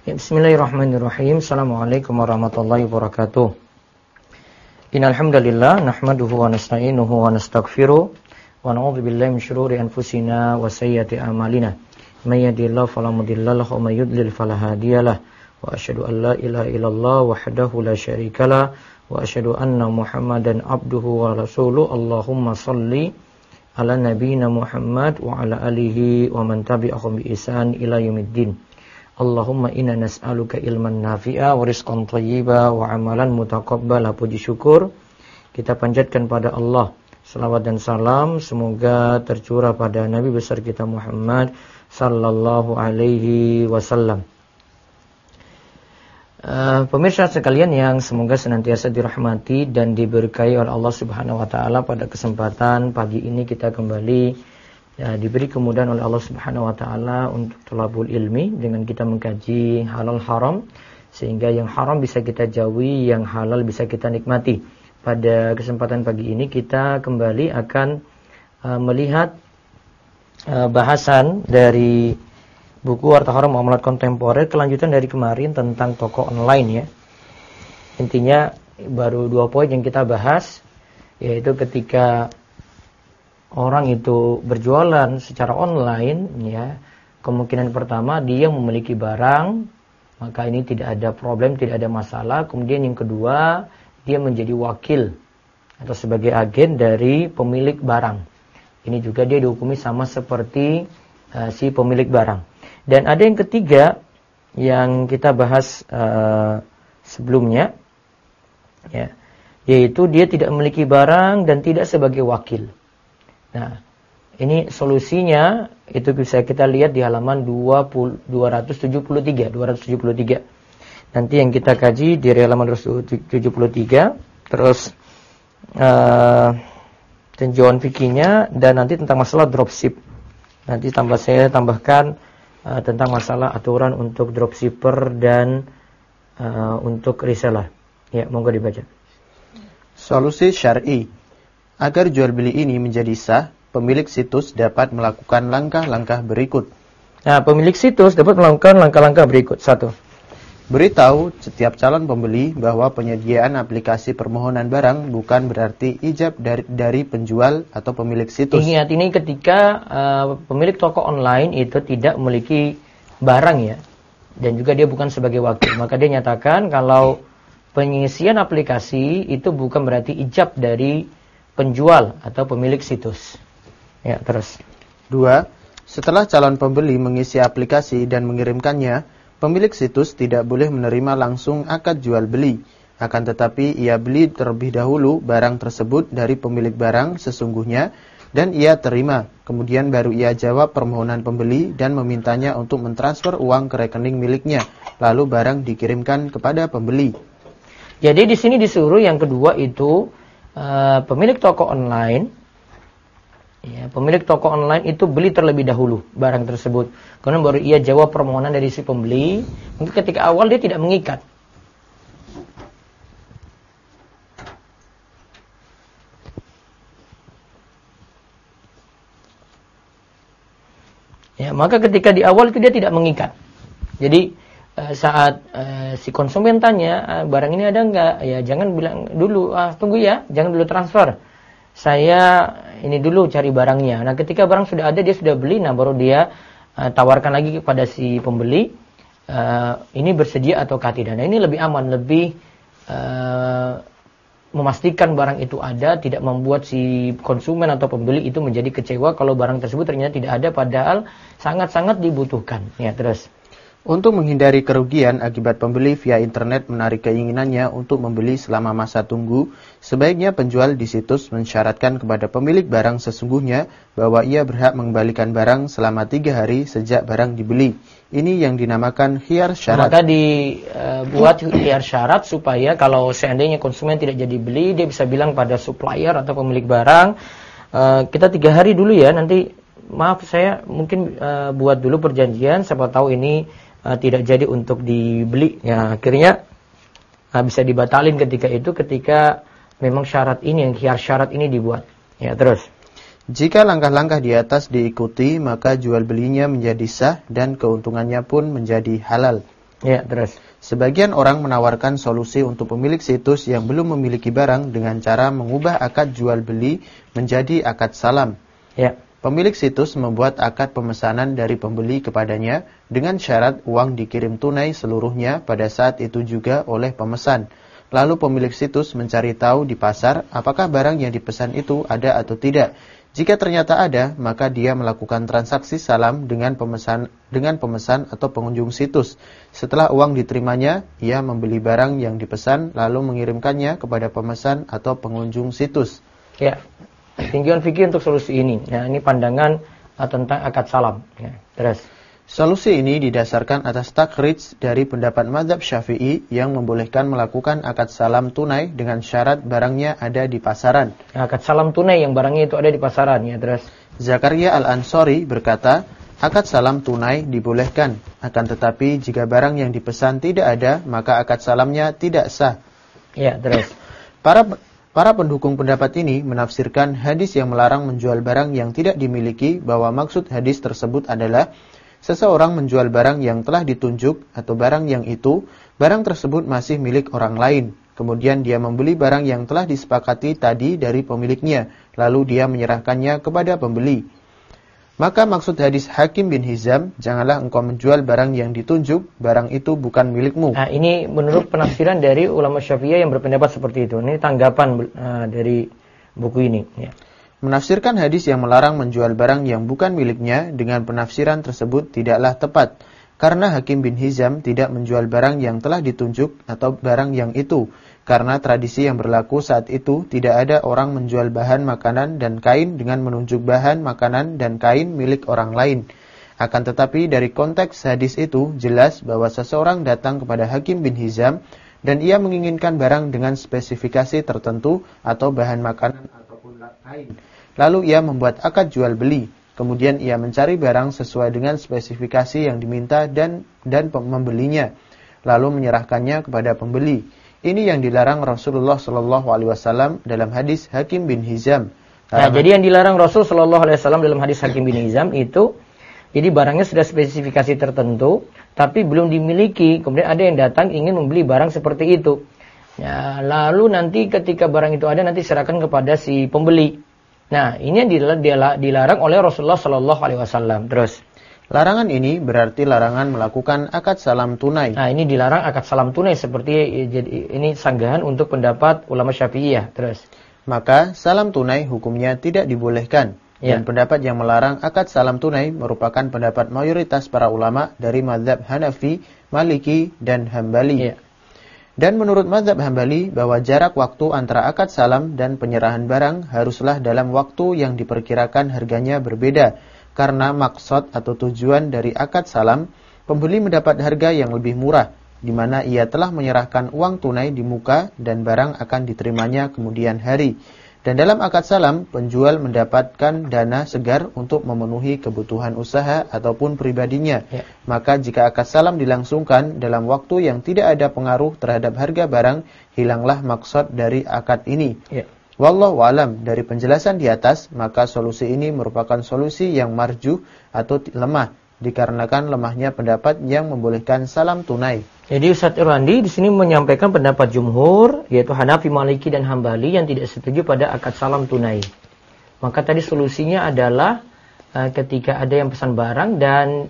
Ya, bismillahirrahmanirrahim. Assalamualaikum warahmatullahi wabarakatuh. Innal hamdalillah nahmaduhu wa nasta'inuhu wa nastaghfiruh wa na'udzu billahi min syururi anfusina wa sayyiati a'malina. May yahdihillahu fala mudilla lahu wa may yudlil fala hadiyalah. Wa asyhadu an la ilaha illallah wahdahu la syarikalah wa asyhadu anna Muhammadan abduhu wa rasuluh. Allahumma shalli ala nabiyyina Muhammad wa ala alihi wa man tabi'ahum bi ihsan ila yaumiddin. Allahumma inna nas'aluka ilman nafi'a wa rizqan thayyiba wa amalan mutaqabbala. Puji syukur kita panjatkan pada Allah. Salawat dan salam semoga tercurah pada Nabi besar kita Muhammad sallallahu alaihi wasallam. Pemirsa sekalian yang semoga senantiasa dirahmati dan diberkahi oleh Allah Subhanahu wa taala, pada kesempatan pagi ini kita kembali diberi kemudahan oleh Allah Subhanahu wa taala untuk thalabul ilmi dengan kita mengkaji halal haram, sehingga yang haram bisa kita jauhi, yang halal bisa kita nikmati. Pada kesempatan pagi ini kita kembali akan melihat bahasan dari buku Harta Haram Muamalat Kontemporer, kelanjutan dari kemarin tentang toko online ya. Intinya baru 2 poin yang kita bahas, yaitu ketika orang itu berjualan secara online ya, kemungkinan pertama dia memiliki barang, maka ini tidak ada problem, tidak ada masalah. Kemudian yang kedua, dia menjadi wakil atau sebagai agen dari pemilik barang. Ini juga dia dihukumi sama seperti si pemilik barang. Dan ada yang ketiga yang kita bahas sebelumnya ya, yaitu dia tidak memiliki barang dan tidak sebagai wakil. Nah, ini solusinya itu bisa kita lihat di halaman 273. Nanti yang kita kaji di halaman 273, terus tinjauan fikihnya, dan nanti tentang masalah dropship. Nanti saya tambahkan tentang masalah aturan untuk dropshipper dan untuk reseller. Ya, monggo dibaca. Solusi syar'i. Agar jual beli ini menjadi sah, pemilik situs dapat melakukan langkah-langkah berikut. Nah, pemilik situs dapat melakukan langkah-langkah berikut. 1. Beritahu setiap calon pembeli bahwa penyediaan aplikasi permohonan barang bukan berarti ijab dari penjual atau pemilik situs. Ingat, ini ketika pemilik toko online itu tidak memiliki barang ya, dan juga dia bukan sebagai wakil, maka dia nyatakan kalau pengisian aplikasi itu bukan berarti ijab dari penjual atau pemilik situs. Ya, terus. 2. Setelah calon pembeli mengisi aplikasi dan mengirimkannya, pemilik situs tidak boleh menerima langsung akad jual beli. Akan tetapi ia beli terlebih dahulu barang tersebut dari pemilik barang sesungguhnya dan ia terima. Kemudian baru ia jawab permohonan pembeli dan memintanya untuk mentransfer uang ke rekening miliknya. Lalu barang dikirimkan kepada pembeli. Jadi di sini disuruh yang kedua itu pemilik toko online, ya, pemilik toko online itu beli terlebih dahulu barang tersebut. Kemudian baru ia jawab permohonan dari si pembeli. Mungkin ketika awal dia tidak mengikat. Ya, maka ketika di awal itu dia tidak mengikat. Jadi saat si konsumen tanya barang ini ada enggak, ya jangan bilang dulu tunggu ya, jangan dulu transfer, saya ini dulu cari barangnya. Nah, ketika barang sudah ada, dia sudah beli, nah baru dia tawarkan lagi kepada si pembeli, ini bersedia ataukah tidak. Nah, ini lebih aman, lebih memastikan barang itu ada, tidak membuat si konsumen atau pembeli itu menjadi kecewa kalau barang tersebut ternyata tidak ada padahal sangat-sangat dibutuhkan. Ya, terus. Untuk menghindari kerugian akibat pembeli via internet menarik keinginannya untuk membeli selama masa tunggu, sebaiknya penjual di situs mensyaratkan kepada pemilik barang sesungguhnya bahwa ia berhak mengembalikan barang selama 3 hari sejak barang dibeli. Ini yang dinamakan khiyar syarat. Maka dibuat khiyar syarat supaya kalau seandainya konsumen tidak jadi beli, dia bisa bilang pada supplier atau pemilik barang, kita 3 hari dulu ya, nanti maaf saya mungkin buat dulu perjanjian, siapa tahu ini tidak jadi untuk dibeli. Ya, akhirnya bisa dibatalin ketika memang syarat ini, yang khiyar syarat ini dibuat. Ya, terus. Jika langkah-langkah di atas diikuti, maka jual belinya menjadi sah dan keuntungannya pun menjadi halal. Ya, terus. Sebagian orang menawarkan solusi untuk pemilik situs yang belum memiliki barang dengan cara mengubah akad jual beli menjadi akad salam. Ya. Pemilik situs membuat akad pemesanan dari pembeli kepadanya dengan syarat uang dikirim tunai seluruhnya pada saat itu juga oleh pemesan. Lalu pemilik situs mencari tahu di pasar apakah barang yang dipesan itu ada atau tidak. Jika ternyata ada, maka dia melakukan transaksi salam dengan pemesan atau pengunjung situs. Setelah uang diterimanya, ia membeli barang yang dipesan lalu mengirimkannya kepada pemesan atau pengunjung situs. Ya. Tinjauan fikih untuk solusi ini. Ya, ini pandangan tentang akad salam. Ya, terus. Solusi ini didasarkan atas takrij dari pendapat mazhab Syafi'i yang membolehkan melakukan akad salam tunai dengan syarat barangnya ada di pasaran. Akad salam tunai yang barangnya itu ada di pasaran. Ya, terus. Zakaria Al-Ansori berkata, akad salam tunai dibolehkan. Akan tetapi jika barang yang dipesan tidak ada, maka akad salamnya tidak sah. Ya, terus. Para pendukung pendapat ini menafsirkan hadis yang melarang menjual barang yang tidak dimiliki bahwa maksud hadis tersebut adalah seseorang menjual barang yang telah ditunjuk atau barang tersebut masih milik orang lain. Kemudian dia membeli barang yang telah disepakati tadi dari pemiliknya, lalu dia menyerahkannya kepada pembeli. Maka maksud hadis Hakim bin Hizam, janganlah engkau menjual barang yang ditunjuk, barang itu bukan milikmu. Nah, ini menurut penafsiran dari ulama Syafi'iyah yang berpendapat seperti itu. Ini tanggapan dari buku ini. Ya. Menafsirkan hadis yang melarang menjual barang yang bukan miliknya dengan penafsiran tersebut tidaklah tepat. Karena Hakim bin Hizam tidak menjual barang yang telah ditunjuk atau barang yang itu. Karena tradisi yang berlaku saat itu tidak ada orang menjual bahan makanan dan kain dengan menunjuk bahan makanan dan kain milik orang lain. Akan tetapi dari konteks hadis itu jelas bahwa seseorang datang kepada Hakim bin Hizam dan ia menginginkan barang dengan spesifikasi tertentu atau bahan makanan ataupun kain. Lalu ia membuat akad jual beli. Kemudian ia mencari barang sesuai dengan spesifikasi yang diminta dan membelinya. Lalu menyerahkannya kepada pembeli. Ini yang dilarang Rasulullah SAW dalam hadis Hakim bin Hizam. Nah, jadi yang dilarang Rasul SAW dalam hadis Hakim bin Hizam itu, jadi barangnya sudah spesifikasi tertentu, tapi belum dimiliki. Kemudian ada yang datang ingin membeli barang seperti itu. Ya, lalu nanti ketika barang itu ada, nanti serahkan kepada si pembeli. Nah, ini yang dilarang oleh Rasulullah SAW. Terus. Larangan ini berarti larangan melakukan akad salam tunai. Nah, ini dilarang akad salam tunai seperti jadi ini sanggahan untuk pendapat ulama Syafi'iyah. Terus. Maka salam tunai hukumnya tidak dibolehkan. Ya. Dan pendapat yang melarang akad salam tunai merupakan pendapat mayoritas para ulama dari mazhab Hanafi, Maliki, dan Hambali. Ya. Dan menurut mazhab Hambali bahwa jarak waktu antara akad salam dan penyerahan barang haruslah dalam waktu yang diperkirakan harganya berbeda. Karena maksud atau tujuan dari akad salam, pembeli mendapat harga yang lebih murah, di mana ia telah menyerahkan uang tunai di muka dan barang akan diterimanya kemudian hari. Dan dalam akad salam, penjual mendapatkan dana segar untuk memenuhi kebutuhan usaha ataupun pribadinya. Ya. Maka jika akad salam dilangsungkan dalam waktu yang tidak ada pengaruh terhadap harga barang, hilanglah maksud dari akad ini. Ya. Wallahu alam, dari penjelasan di atas, maka solusi ini merupakan solusi yang marjuh atau lemah, dikarenakan lemahnya pendapat yang membolehkan salam tunai. Jadi Ustaz Irwandi di sini menyampaikan pendapat jumhur, yaitu Hanafi, Maliki, dan Hambali yang tidak setuju pada akad salam tunai. Maka tadi solusinya adalah ketika ada yang pesan barang dan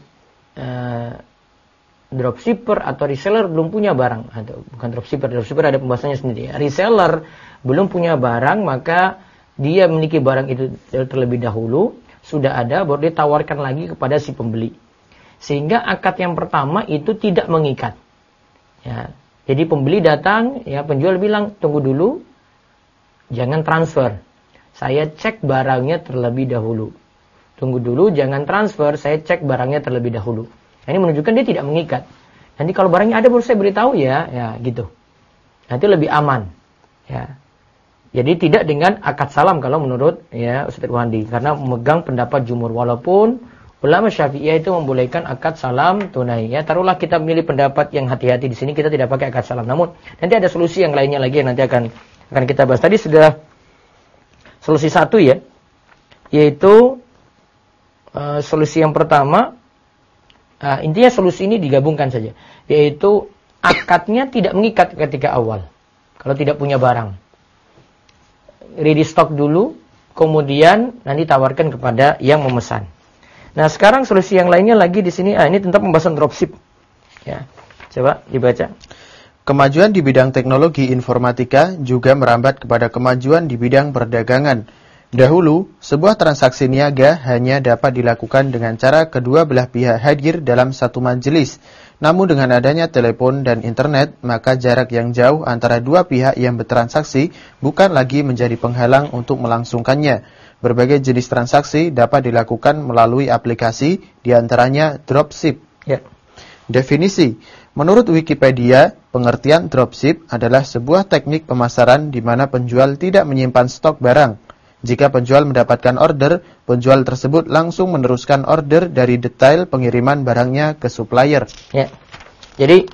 dropshipper atau reseller belum punya barang, atau bukan dropshipper ada pembahasannya sendiri. Reseller belum punya barang, maka dia memiliki barang itu terlebih dahulu, sudah ada, baru dia tawarkan lagi kepada si pembeli. Sehingga akad yang pertama itu tidak mengikat. Ya, jadi pembeli datang, ya penjual bilang, tunggu dulu, jangan transfer. Saya cek barangnya terlebih dahulu. Tunggu dulu, jangan transfer, saya cek barangnya terlebih dahulu. Ini menunjukkan dia tidak mengikat. Nanti kalau barangnya ada baru saya beritahu ya gitu. Nanti lebih aman. Ya. Jadi tidak dengan akad salam kalau menurut ya Ustaz Irwandi, karena memegang pendapat jumhur, walaupun ulama Syafi'iyah itu membolehkan akad salam tunai. Ya, taruhlah kita milih pendapat yang hati-hati di sini, kita tidak pakai akad salam. Namun nanti ada solusi yang lainnya lagi yang nanti akan kita bahas. Tadi sudah solusi satu ya, yaitu solusi yang pertama Intinya solusi ini digabungkan saja, yaitu akadnya tidak mengikat ketika awal. Kalau tidak punya barang, ready stock dulu, kemudian nanti tawarkan kepada yang memesan. Nah, sekarang solusi yang lainnya lagi di sini, ini tentang pembahasan dropship. Ya, coba dibaca. Kemajuan di bidang teknologi informatika juga merambat kepada kemajuan di bidang perdagangan. Dahulu, sebuah transaksi niaga hanya dapat dilakukan dengan cara kedua belah pihak hadir dalam satu majelis. Namun dengan adanya telepon dan internet, maka jarak yang jauh antara dua pihak yang bertransaksi bukan lagi menjadi penghalang untuk melangsungkannya. Berbagai jenis transaksi dapat dilakukan melalui aplikasi, diantaranya dropship. Ya. Definisi. Menurut Wikipedia, pengertian dropship adalah sebuah teknik pemasaran di mana penjual tidak menyimpan stok barang. Jika penjual mendapatkan order, penjual tersebut langsung meneruskan order dari detail pengiriman barangnya ke supplier. Ya. Jadi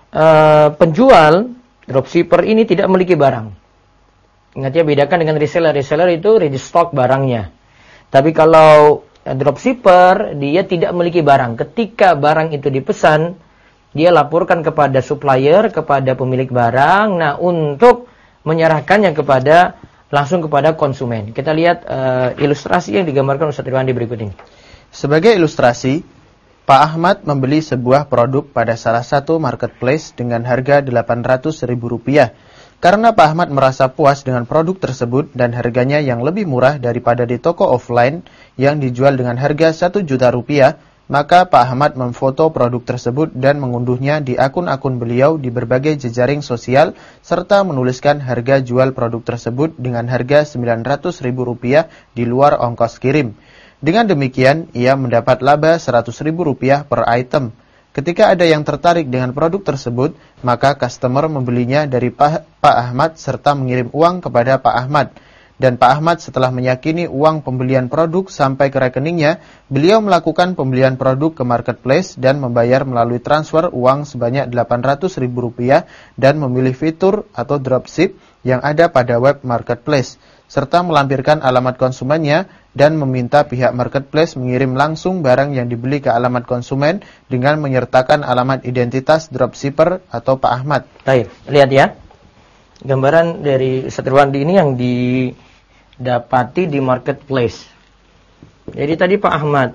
penjual dropshipper ini tidak memiliki barang. Ingat ya, bedakan dengan reseller. Reseller itu ready stock barangnya. Tapi kalau dropshipper, dia tidak memiliki barang. Ketika barang itu dipesan, dia laporkan kepada supplier, kepada pemilik barang. Nah, untuk menyerahkannya langsung kepada konsumen. Kita lihat ilustrasi yang digambarkan Ustaz Irwandi berikut ini. Sebagai ilustrasi, Pak Ahmad membeli sebuah produk pada salah satu marketplace dengan harga Rp800.000. Karena Pak Ahmad merasa puas dengan produk tersebut dan harganya yang lebih murah daripada di toko offline yang dijual dengan harga Rp1 juta, maka Pak Ahmad memfoto produk tersebut dan mengunduhnya di akun-akun beliau di berbagai jejaring sosial serta menuliskan harga jual produk tersebut dengan harga Rp900.000 di luar ongkos kirim. Dengan demikian, ia mendapat laba Rp100.000 per item. Ketika ada yang tertarik dengan produk tersebut, maka customer membelinya dari Pak Ahmad serta mengirim uang kepada Pak Ahmad. Dan Pak Ahmad setelah meyakini uang pembelian produk sampai ke rekeningnya, beliau melakukan pembelian produk ke marketplace dan membayar melalui transfer uang sebanyak Rp800.000 dan memilih fitur atau dropship yang ada pada web marketplace, serta melampirkan alamat konsumennya dan meminta pihak marketplace mengirim langsung barang yang dibeli ke alamat konsumen dengan menyertakan alamat identitas dropshipper atau Pak Ahmad. Baik, lihat ya. Gambaran dari Ustaz Irwandi ini yang didapati di marketplace. Jadi tadi Pak Ahmad,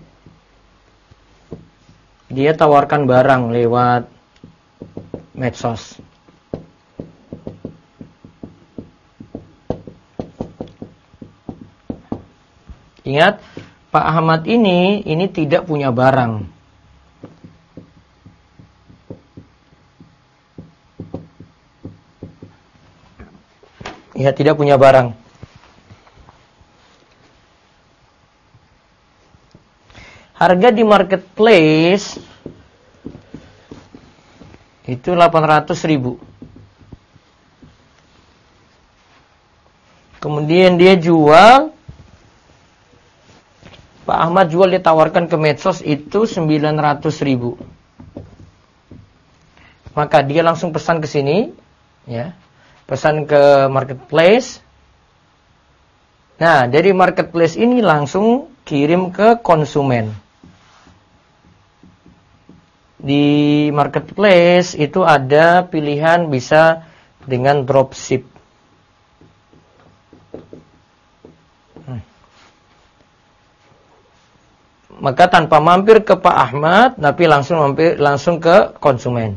dia tawarkan barang lewat medsos. Ingat, Pak Ahmad ini tidak punya barang. Ya, tidak punya barang. Harga di marketplace itu Rp800.000. Kemudian dia jual, Pak Ahmad jual, dia tawarkan ke medsos itu Rp900.000. Maka dia langsung pesan ke sini, ya. Pesan ke marketplace. Nah, dari marketplace ini langsung kirim ke konsumen. Di marketplace itu ada pilihan bisa dengan dropship. Maka tanpa mampir ke Pak Ahmad, tapi langsung ke konsumen.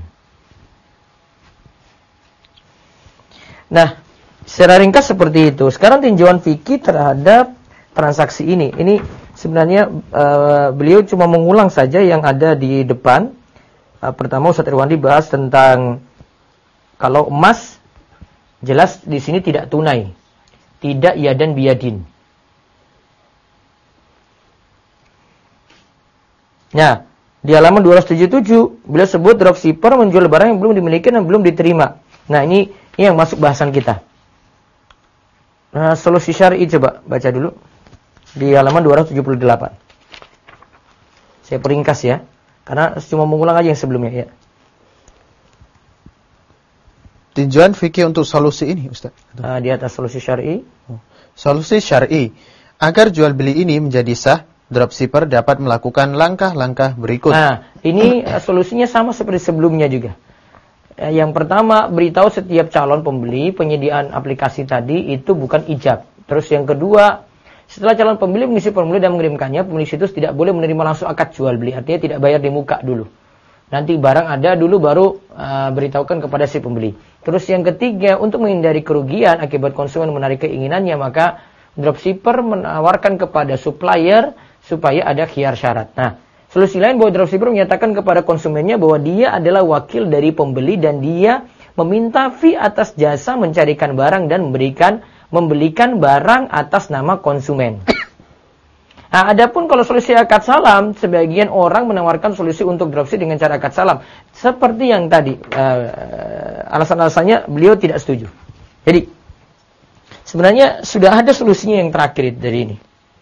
Nah, secara ringkas seperti itu. Sekarang tinjauan fikih terhadap transaksi ini. Ini sebenarnya beliau cuma mengulang saja yang ada di depan. Pertama Ustaz Irwandi bahas tentang kalau emas, jelas di sini tidak tunai, tidak yadan biyadin. Nah, di halaman 277 beliau sebut dropshipper menjual barang yang belum dimiliki dan belum diterima. Nah, ini yang masuk bahasan kita. Nah, solusi syar'i coba baca dulu di halaman 278. Saya peringkas ya, karena cuma mengulang aja yang sebelumnya ya. Tinjauan fikih untuk solusi ini, Ustaz. Di atas solusi syar'i. Solusi syar'i. Agar jual beli ini menjadi sah, Dropshipper dapat melakukan langkah-langkah berikut. Nah, ini solusinya sama seperti sebelumnya juga. Yang pertama, beritahu setiap calon pembeli penyediaan aplikasi tadi itu bukan ijab. Terus yang kedua, setelah calon pembeli mengisi formulir dan mengirimkannya, pemilik situs tidak boleh menerima langsung akad jual beli. Artinya tidak bayar di muka dulu. Nanti barang ada dulu baru beritahukan kepada si pembeli. Terus yang ketiga, untuk menghindari kerugian akibat konsumen menarik keinginannya, maka dropshipper menawarkan kepada supplier supaya ada khiyar syarat. Nah, solusi lain bahwa dropshipper menyatakan kepada konsumennya bahwa dia adalah wakil dari pembeli dan dia meminta fee atas jasa mencarikan barang dan membelikan barang atas nama konsumen. Nah, adapun kalau solusi akad salam, sebagian orang menawarkan solusi untuk dropship dengan cara akad salam. Seperti yang tadi, alasan-alasannya beliau tidak setuju. Jadi, sebenarnya sudah ada solusinya yang terakhir dari ini.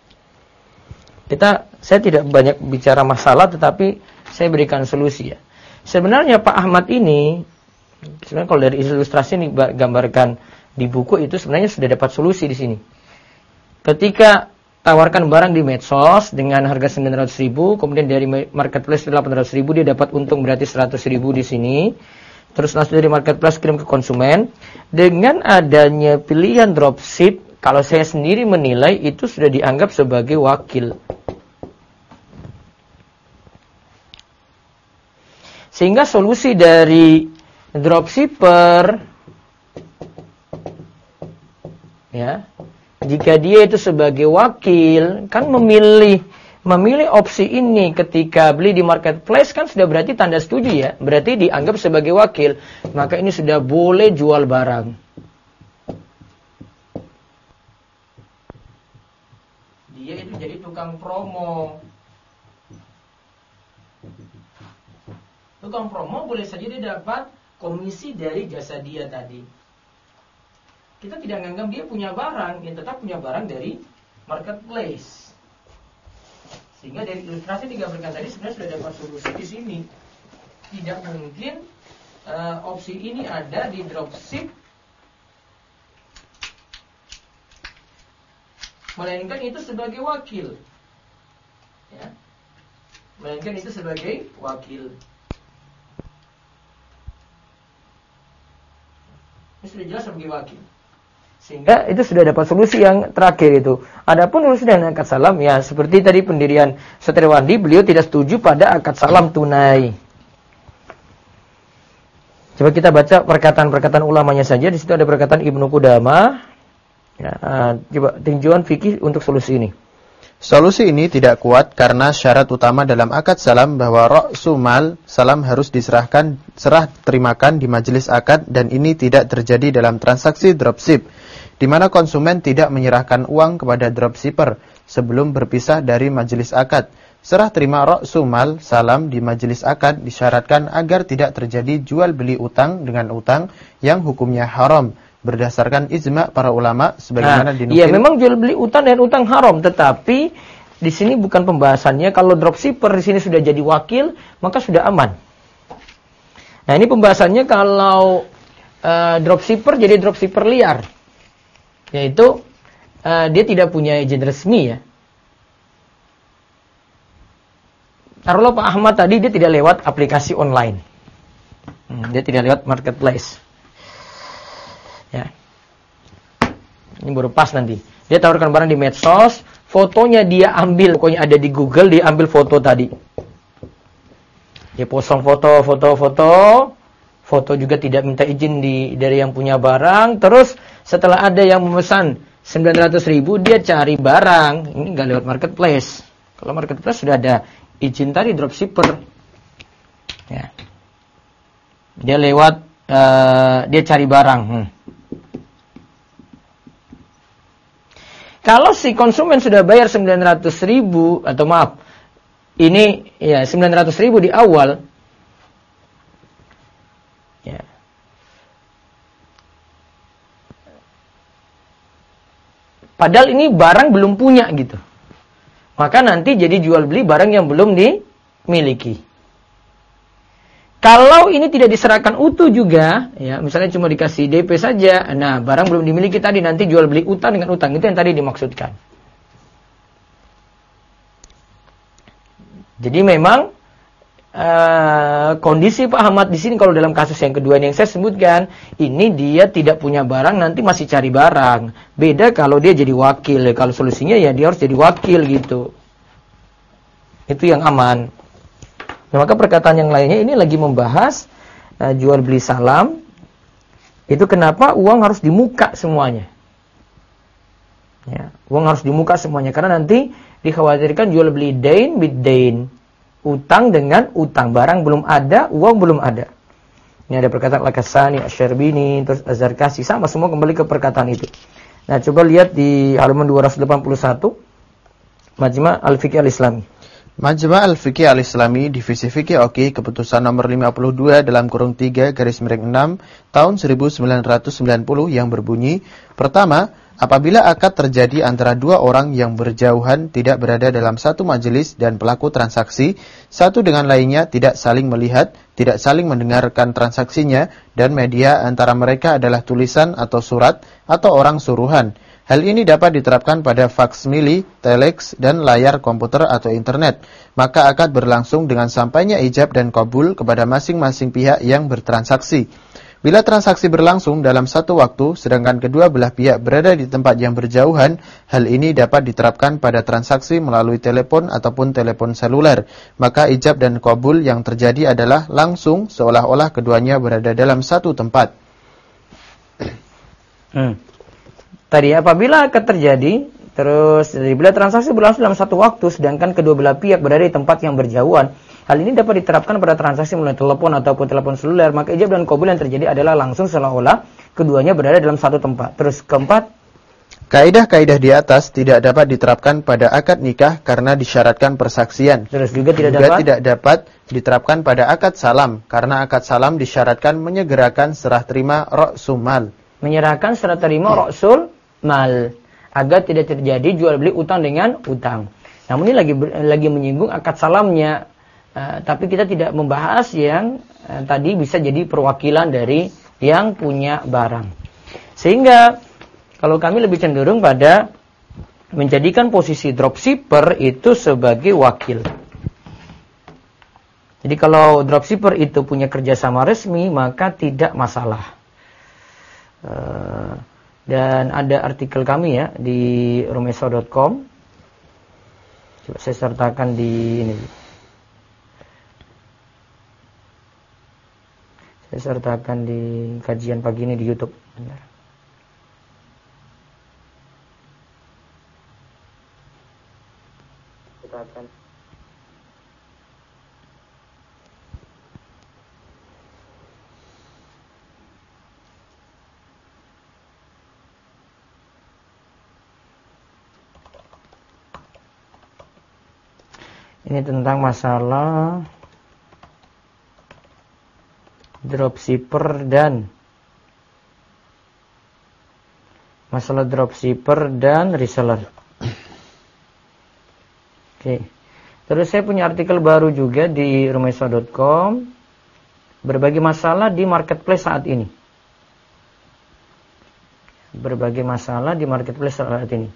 Saya tidak banyak bicara masalah, tetapi saya berikan solusi ya. Sebenarnya Pak Ahmad ini, sebenarnya kalau dari ilustrasi ini gambarkan di buku itu sebenarnya sudah dapat solusi di sini. Ketika tawarkan barang di medsos dengan harga 900.000, kemudian dari marketplace 800.000, dia dapat untung berarti 100.000 di sini. Terus langsung dari marketplace kirim ke konsumen. Dengan adanya pilihan dropship, kalau saya sendiri menilai itu sudah dianggap sebagai wakil. Sehingga solusi dari dropshipper, ya, jika dia itu sebagai wakil, kan memilih opsi ini ketika beli di marketplace kan sudah berarti tanda setuju ya. Berarti dianggap sebagai wakil. Maka ini sudah boleh jual barang. Dia itu jadi tukang promo. Tukang promo boleh saja dia dapat komisi dari jasa dia tadi. Kita tidak menganggap dia punya barang, dia tetap punya barang dari marketplace. Sehingga dari ilustrasi digambarkan tadi sebenarnya sudah dapat solusi di sini. Tidak mungkin opsi ini ada di dropship, melainkan itu sebagai wakil. Ya. Melainkan itu sebagai wakil. Ini sudah jelas sebagai wakil. Sehingga itu sudah dapat solusi yang terakhir itu. Adapun solusi dengan akad salam, ya seperti tadi pendirian Satriwandi, beliau tidak setuju pada akad salam tunai. Coba kita baca perkataan-perkataan ulamanya saja. Di situ ada perkataan Ibnu Qudamah. Ya, coba tinjauan fikih untuk solusi ini. Solusi ini tidak kuat karena syarat utama dalam akad salam bahwa ra'su mal salam harus serah terimakan di majelis akad, dan ini tidak terjadi dalam transaksi dropship, di mana konsumen tidak menyerahkan uang kepada dropshipper sebelum berpisah dari majelis akad. Serah terima ra'su mal salam di majelis akad disyaratkan agar tidak terjadi jual beli utang dengan utang yang hukumnya haram, berdasarkan ijma' para ulama sebagaimana dinukil. Iya, memang jual beli utang dan utang haram, tetapi di sini bukan pembahasannya. Kalau dropshipper di sini sudah jadi wakil, maka sudah aman. Nah, ini pembahasannya kalau dropshipper jadi dropshipper liar. Yaitu dia tidak punya izin resmi ya. Taruhlah Pak Ahmad tadi dia tidak lewat aplikasi online. Dia tidak lewat marketplace. Ya. Ini baru pas nanti. Dia tawarkan barang di medsos, fotonya dia ambil, pokoknya ada di Google, dia ambil foto tadi. Dia posong foto juga tidak minta izin dari yang punya barang. Terus setelah ada yang memesan 900.000, dia cari barang. Ini nggak lewat marketplace. Kalau marketplace sudah ada izin tadi dropshipper. Ya. Dia lewat, dia cari barang. Kalau si konsumen sudah bayar 900.000, atau maaf, ini ya 900.000 di awal, ya. Padahal ini barang belum punya gitu. Maka nanti jadi jual beli barang yang belum dimiliki. Kalau ini tidak diserahkan utuh juga, ya, misalnya cuma dikasih DP saja, nah barang belum dimiliki tadi, nanti jual beli utang dengan utang, itu yang tadi dimaksudkan. Jadi memang kondisi Pak Ahmad di sini kalau dalam kasus yang kedua yang saya sebutkan, ini dia tidak punya barang, nanti masih cari barang. Beda kalau dia jadi wakil. Kalau solusinya ya dia harus jadi wakil gitu. Itu yang aman. Nah, maka perkataan yang lainnya ini lagi membahas jual beli salam. Itu kenapa uang harus di muka semuanya. Ya, uang harus di muka semuanya karena nanti dikhawatirkan jual beli dain bid-dain. Utang dengan utang, barang belum ada, uang belum ada. Ini ada perkataan Al-Kasani, Asy-Syarbini, terus Az-Zarkasi, sama semua kembali ke perkataan itu. Nah, coba lihat di halaman 281 Majma' Al-Fiqh Al-Islami. Majma' Al-Fiqh Al-Islami, Divisi Fiqh Oki, keputusan nomor 52 dalam kurung 3 garis miring 6 tahun 1990 yang berbunyi, pertama, apabila akad terjadi antara dua orang yang berjauhan tidak berada dalam satu majelis dan pelaku transaksi, satu dengan lainnya tidak saling melihat, tidak saling mendengarkan transaksinya, dan media antara mereka adalah tulisan atau surat atau orang suruhan. Hal ini dapat diterapkan pada faksmili, telex, dan layar komputer atau internet. Maka akad berlangsung dengan sampainya ijab dan qabul kepada masing-masing pihak yang bertransaksi. Bila transaksi berlangsung dalam satu waktu, sedangkan kedua belah pihak berada di tempat yang berjauhan, hal ini dapat diterapkan pada transaksi melalui telepon ataupun telepon seluler. Maka ijab dan qabul yang terjadi adalah langsung seolah-olah keduanya berada dalam satu tempat. Tadi apabila akad terjadi, terus bila transaksi berlangsung dalam satu waktu, sedangkan kedua belah pihak berada di tempat yang berjauhan, hal ini dapat diterapkan pada transaksi melalui telepon ataupun telepon seluler, maka ijab dan qabul yang terjadi adalah langsung seolah-olah keduanya berada dalam satu tempat. Terus keempat, kaidah-kaidah di atas tidak dapat diterapkan pada akad nikah karena disyaratkan persaksian. Terus juga tidak dapat diterapkan pada akad salam karena akad salam disyaratkan menyegerakan serah terima ra'sul mal. Menyerahkan serah terima ra'sul mal agar tidak terjadi jual beli utang dengan utang. Namun ini lagi menyinggung akad salamnya. Tapi kita tidak membahas yang tadi bisa jadi perwakilan dari yang punya barang. Sehingga kalau kami lebih cenderung pada menjadikan posisi dropshipper itu sebagai wakil. Jadi kalau dropshipper itu punya kerjasama resmi, maka tidak masalah. Dan ada artikel kami ya di rumeso.com. Coba saya sertakan di ini. Saya sertakan di kajian pagi ini di YouTube. Bentar. Sertakan. Ini tentang masalah dropshipper dan reseller. Oke. Terus saya punya artikel baru juga di rumeso.com, berbagai masalah di marketplace saat ini. Berbagai masalah di marketplace saat ini.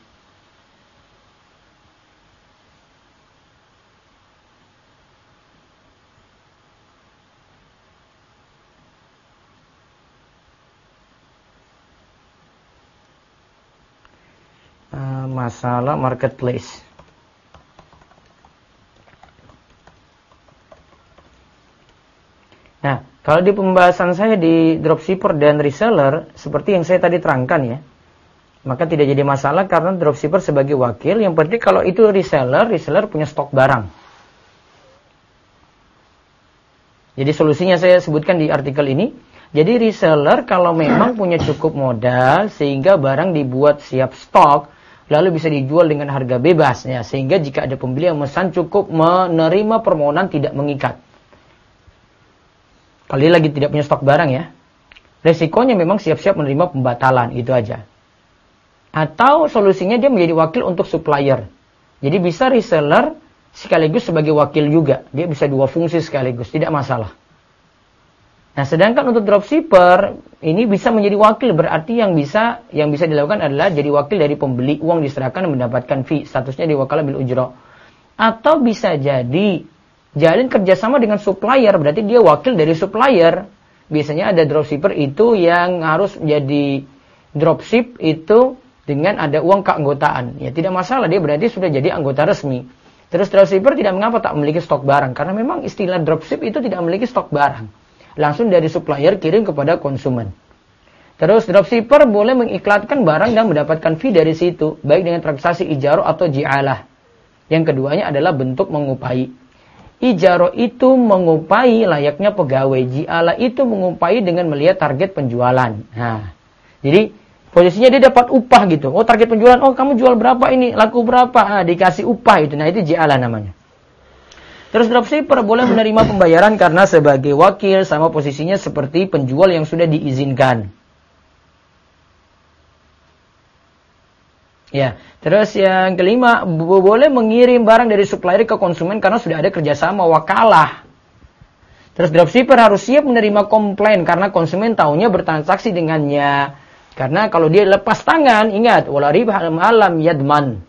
Masalah marketplace. Nah, kalau di pembahasan saya di dropshipper dan reseller, seperti yang saya tadi terangkan ya, maka tidak jadi masalah karena dropshipper sebagai wakil. Yang penting kalau itu reseller punya stok barang. Jadi solusinya saya sebutkan di artikel ini. Jadi reseller kalau memang punya cukup modal sehingga barang dibuat siap stok, lalu bisa dijual dengan harga bebas ya, sehingga jika ada pembeli yang memesan cukup menerima permohonan tidak mengikat. Kali lagi tidak punya stok barang ya, resikonya memang siap-siap menerima pembatalan, itu aja. Atau solusinya dia menjadi wakil untuk supplier. Jadi bisa reseller sekaligus sebagai wakil juga, dia bisa dua fungsi sekaligus, tidak masalah. Nah, sedangkan untuk dropshipper ini bisa menjadi wakil, berarti yang bisa dilakukan adalah jadi wakil dari pembeli, uang diserahkan dan mendapatkan fee, statusnya diwakala bil ujra. Atau bisa jadi jalin kerjasama dengan supplier, berarti dia wakil dari supplier. Biasanya ada dropshipper itu yang harus menjadi dropship itu dengan ada uang keanggotaan. Ya tidak masalah, dia berarti sudah jadi anggota resmi. Terus dropshipper tidak mengapa tak memiliki stok barang, karena memang istilah dropship itu tidak memiliki stok barang. Langsung dari supplier kirim kepada konsumen. Terus dropshipper boleh mengiklankan barang dan mendapatkan fee dari situ, baik dengan transaksi ijaro atau ji'alah. Yang keduanya adalah bentuk mengupayi. Ijaro itu mengupayi layaknya pegawai, ji'alah itu mengupayi dengan melihat target penjualan. Nah, jadi posisinya dia dapat upah gitu. Oh, target penjualan, oh kamu jual berapa ini, laku berapa, dikasih upah itu. Nah, itu ji'alah namanya. Terus dropshipper boleh menerima pembayaran karena sebagai wakil, sama posisinya seperti penjual yang sudah diizinkan. Ya, terus yang kelima, boleh mengirim barang dari supplier ke konsumen karena sudah ada kerjasama wakalah. Terus dropshipper harus siap menerima komplain karena konsumen tahunya bertransaksi dengannya. Karena kalau dia lepas tangan, ingat, wala ribha malam yudman.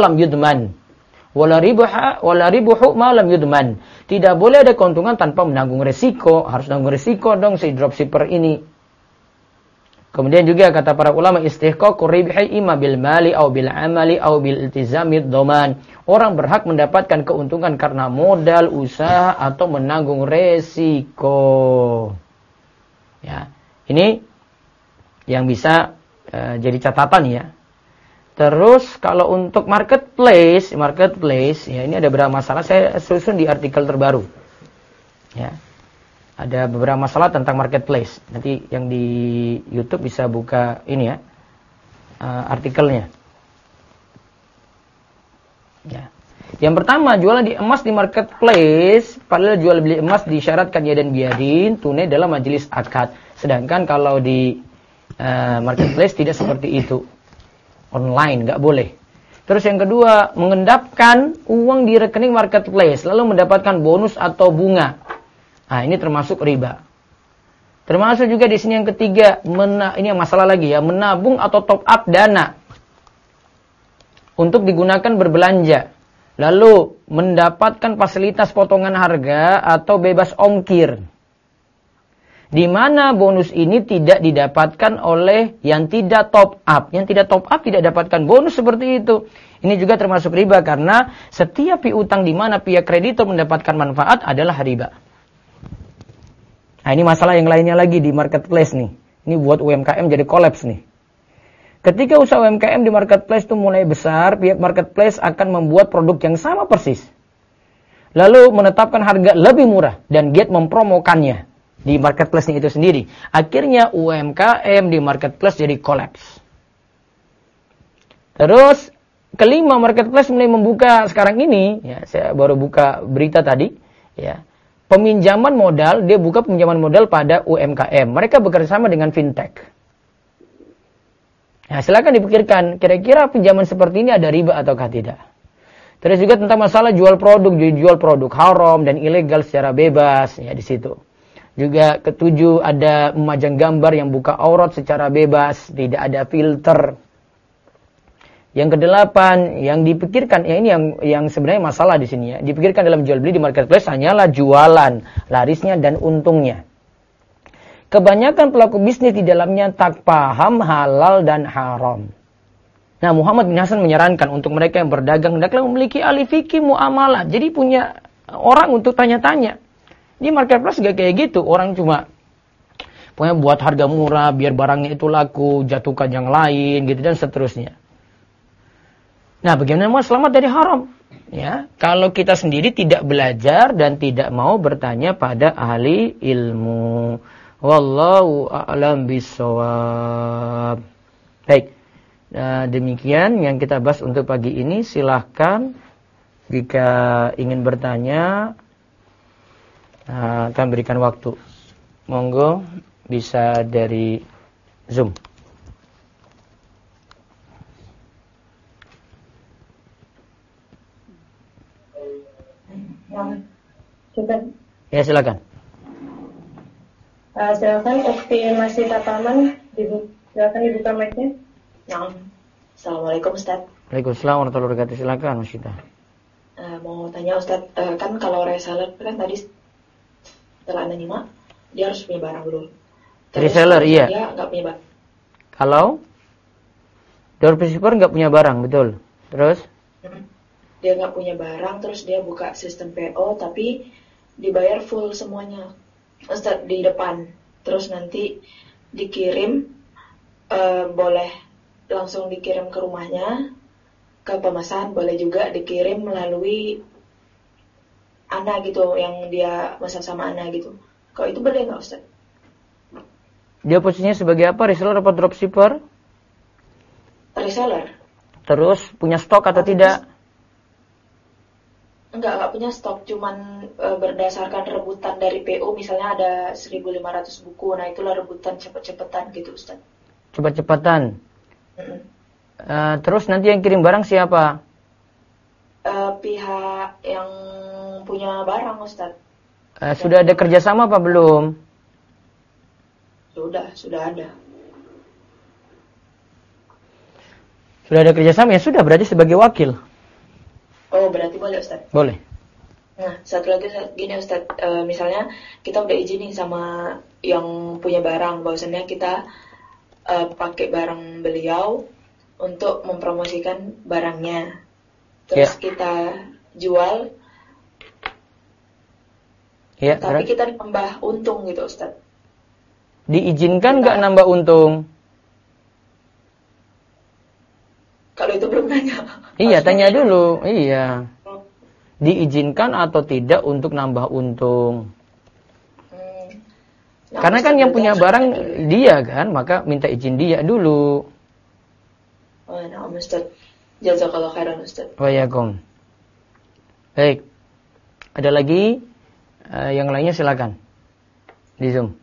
Wala ribuhu malam yudman. Tidak boleh ada keuntungan tanpa menanggung resiko. Harus menanggung resiko dong si dropshipper ini. Kemudian juga kata para ulama, istihqaqur ribhi imma bil mali au bil amali au bil iltizamid dhaman. Orang berhak mendapatkan keuntungan karena modal usaha atau menanggung resiko. Ya, ini yang bisa jadi catatan ya. Terus kalau untuk marketplace ya ini ada beberapa masalah saya susun di artikel terbaru. Ya. Ada beberapa masalah tentang marketplace. Nanti yang di YouTube bisa buka ini ya, artikelnya. Ya. Yang pertama, jualan di emas di marketplace, padahal jual beli emas disyaratkan yadan biadin, tunai dalam majelis akad. Sedangkan kalau di marketplace tidak seperti itu. Online, nggak boleh. Terus yang kedua, mengendapkan uang di rekening marketplace, lalu mendapatkan bonus atau bunga. Nah, ini termasuk riba. Termasuk juga di sini yang ketiga, ini yang masalah lagi ya, menabung atau top up dana untuk digunakan berbelanja. Lalu mendapatkan fasilitas potongan harga atau bebas ongkir. Di mana bonus ini tidak didapatkan oleh yang tidak top up. Yang tidak top up tidak dapatkan bonus seperti itu. Ini juga termasuk riba karena setiap piutang di mana pihak kreditur mendapatkan manfaat adalah riba. Nah, ini masalah yang lainnya lagi di marketplace nih. Ini buat UMKM jadi kolaps nih. Ketika usaha UMKM di marketplace itu mulai besar, pihak marketplace akan membuat produk yang sama persis. Lalu menetapkan harga lebih murah dan giat mempromokannya di marketplace itu sendiri. Akhirnya UMKM di marketplace jadi kolaps. Terus kelima, marketplace mulai membuka sekarang ini, ya saya baru buka berita tadi, ya. Peminjaman modal, dia buka peminjaman modal pada UMKM. Mereka bekerja sama dengan fintech. Nah, silakan dipikirkan, kira-kira pinjaman seperti ini ada riba ataukah tidak. Terus juga tentang masalah jual produk haram dan ilegal secara bebas, ya di situ. Juga ketujuh, ada memajang gambar yang buka aurat secara bebas, tidak ada filter. Yang kedelapan, yang dipikirkan, ya ini yang sebenarnya masalah di sini ya. Dipikirkan dalam jual beli di marketplace hanyalah jualan, larisnya dan untungnya. Kebanyakan pelaku bisnis di dalamnya tak paham halal dan haram. Nah, Muhammad bin Hasan menyarankan untuk mereka yang berdagang hendaklah memiliki ahli fikih muamalah. Jadi punya orang untuk tanya-tanya. Di marketplace gak kayak gitu, orang cuma pokoknya buat harga murah biar barangnya itu laku, jatuhkan yang lain gitu dan seterusnya. Nah, bagaimana mau selamat dari haram? Ya, kalau kita sendiri tidak belajar dan tidak mau bertanya pada ahli ilmu. Wallahu a'lam bishawab. Baik. Nah, demikian yang kita bahas untuk pagi ini. Silahkan jika ingin bertanya, akan berikan waktu. Monggo bisa dari Zoom. Ya, silakan. Silakan Ukti Masih Tataman, silakan dibuka mic-nya. Assalamualaikum Ustaz. Waalaikumsalam warahmatullahi wabarakatuh. Silakan Mas Syita. Mau tanya Ustadz, kan kalau reseller kan tadi setelah Anda nyimak, dia harus punya barang dulu. Reseller, iya. Dia nggak punya barang. Kalau dropshipper nggak punya barang, betul. Terus? Dia nggak punya barang, terus dia buka sistem PO, tapi dibayar full semuanya, Ustadz, di depan. Terus nanti dikirim, boleh langsung dikirim ke rumahnya, ke pemesan, boleh juga dikirim melalui Ana gitu, yang dia pesan sama Ana gitu. Kalau itu boleh nggak, Ustadz? Dia posisinya sebagai apa? Reseller atau dropshipper? Reseller. Terus punya stok atau tidak? Enggak punya stok, cuman berdasarkan rebutan dari PO, misalnya ada 1.500 buku, nah itulah rebutan cepet-cepetan gitu, Ustaz. Cepet-cepetan. Terus nanti yang kirim barang siapa? Pihak yang punya barang, Ustaz. Sudah ada kerjasama apa belum? Sudah ada. Sudah ada kerjasama, ya sudah, berarti sebagai wakil. Oh, berarti boleh, Ustaz? Boleh. Nah, satu lagi gini, Ustaz, misalnya kita udah izinin sama yang punya barang, bahwasannya kita pakai barang beliau untuk mempromosikan barangnya. Terus kita jual, tapi kita nambah untung gitu, Ustaz. Diizinkan nggak nambah untung? Kalau itu belum nanya. Iya, tanya dulu. Iya. Diizinkan atau tidak untuk nambah untung? Karena kan yang punya barang dia kan, maka minta izin dia dulu. Oh, nah, Ustaz. Jazakallah khairan, Ustaz. Waalaikumsalam. Baik. Ada lagi yang lainnya silakan. Di Zoom.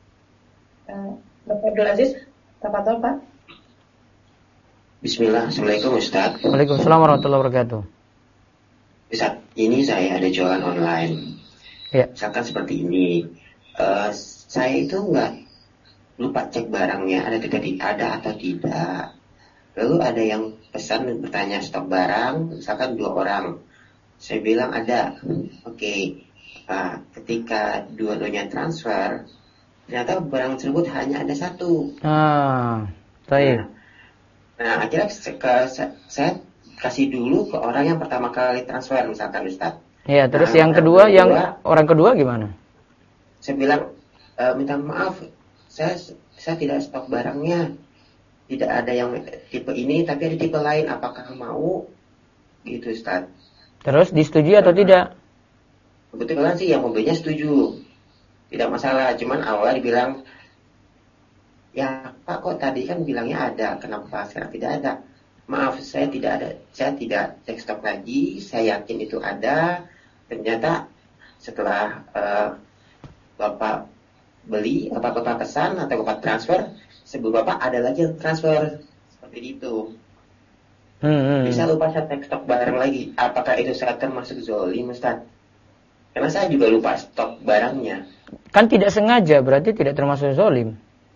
Dr. Abdul Aziz, tafadhol, Pak. Bismillah, Assalamualaikum Ustaz. Waalaikumsalam warahmatullahi wabarakatuh. Ustaz, ini saya ada jualan online. Ya. Misalkan seperti ini, saya itu lupa cek barangnya ada atau tidak. Lalu ada yang pesan dan bertanya stok barang, misalkan 2 orang. Saya bilang ada. Oke. Ketika dua-duanya transfer, ternyata barang tersebut hanya ada 1. Baik. Nah, akhirnya saya kasih dulu ke orang yang pertama kali transfer, misalkan Ustaz. Ya, terus yang kedua, orang kedua gimana? Saya bilang, minta maaf, saya tidak stok barangnya. Tidak ada yang tipe ini, tapi ada tipe lain. Apakah mau? Gitu, Ustaz. Terus disetujui atau tidak? Kebetulan sih yang mobilnya setuju. Tidak masalah, cuman awal dibilang, ya Pak, kok tadi kan bilangnya ada, kenapa sekarang tidak ada? Maaf, saya tidak cek stok lagi, saya yakin itu ada. Ternyata setelah Bapak beli, Bapak pesan atau Bapak transfer, sebelum Bapak ada lagi yang transfer. Seperti itu. Bisa lupa saya cek stok barang lagi. Apakah itu saya termasuk zolim, Ustaz? Karena saya juga lupa stok barangnya. Kan tidak sengaja, berarti tidak termasuk zolim.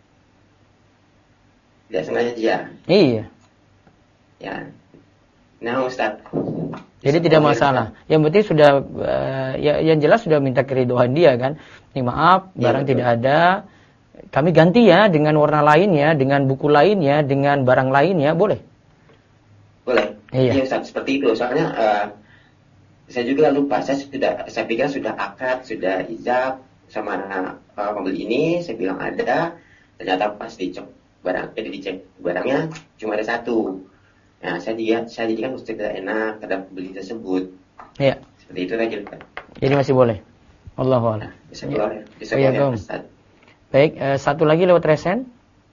Tidak sengaja dia. Iya. Ya. Nah, Ustaz. Jadi tidak masalah. Yang penting sudah yang jelas sudah minta keridoan dia kan. Ini maaf, barang tidak ada. Kami ganti ya dengan warna lainnya, dengan buku lainnya, dengan barang lainnya, boleh? Boleh. Iya, Ustaz, seperti itu. Soalnya saya juga lupa. Saya pikir sudah akad, sudah ijab sama pembeli ini. Saya bilang ada. Ternyata pas dicek barangnya cuma ada 1. Nah, saya jadikan tidak enak terhadap pembeli tersebut. Iya. Seperti itu aja, Pak. Jadi masih boleh. Allahu a'lam. Bisa boleh. Ustaz. Baik, satu lagi lewat resen.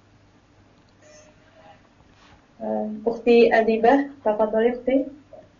Ukhti Adibah, tafadhol Ukhti.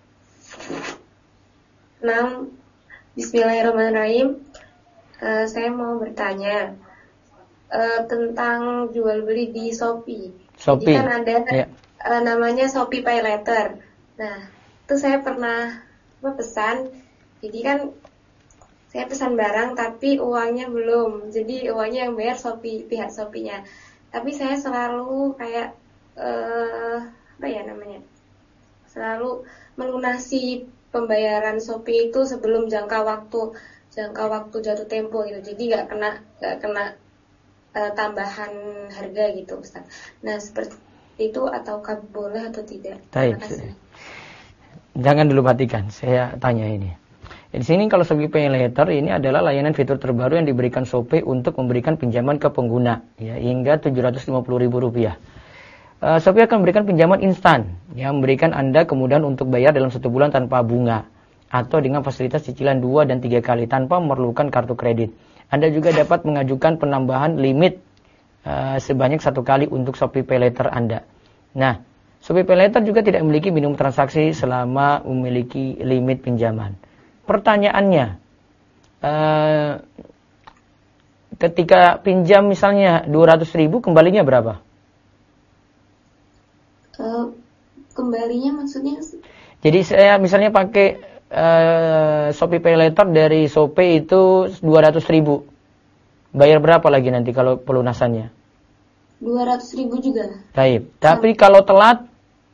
Bismillahirrahmanirrahim. Saya mau bertanya tentang jual beli di Shopee. Jadi kan ada namanya Shopee Pay Later. Nah, itu saya pernah pesan. Jadi kan saya pesan barang tapi uangnya belum. Jadi uangnya yang bayar Shopee, pihak Shopee-nya. Tapi saya selalu kayak selalu melunasi pembayaran Shopee itu sebelum jangka waktu jatuh tempo gitu. Jadi nggak kena tambahan harga gitu, Ustaz. Nah, seperti itu ataukah boleh atau tidak? Terima kasih. Jangan dulu matikan, saya tanya ini. Di sini kalau Shopee Pay Later ini adalah layanan fitur terbaru yang diberikan Shopee untuk memberikan pinjaman ke pengguna ya, hingga Rp750.000. Shopee akan memberikan pinjaman instan yang memberikan Anda kemudahan untuk bayar dalam 1 bulan tanpa bunga atau dengan fasilitas cicilan 2 dan 3 kali tanpa memerlukan kartu kredit. Anda juga dapat mengajukan penambahan limit sebanyak 1 kali untuk Shopee Pay Later Anda. Nah, Shopee Pay Later juga tidak memiliki minimum transaksi selama memiliki limit pinjaman. Pertanyaannya, ketika pinjam misalnya 200.000, kembalinya berapa? Kembalinya maksudnya? Jadi saya misalnya pakai Shopee Pay Later dari Shopee itu 200.000. Bayar berapa lagi nanti kalau pelunasannya? 200.000 juga. Baik. Tapi kalau telat?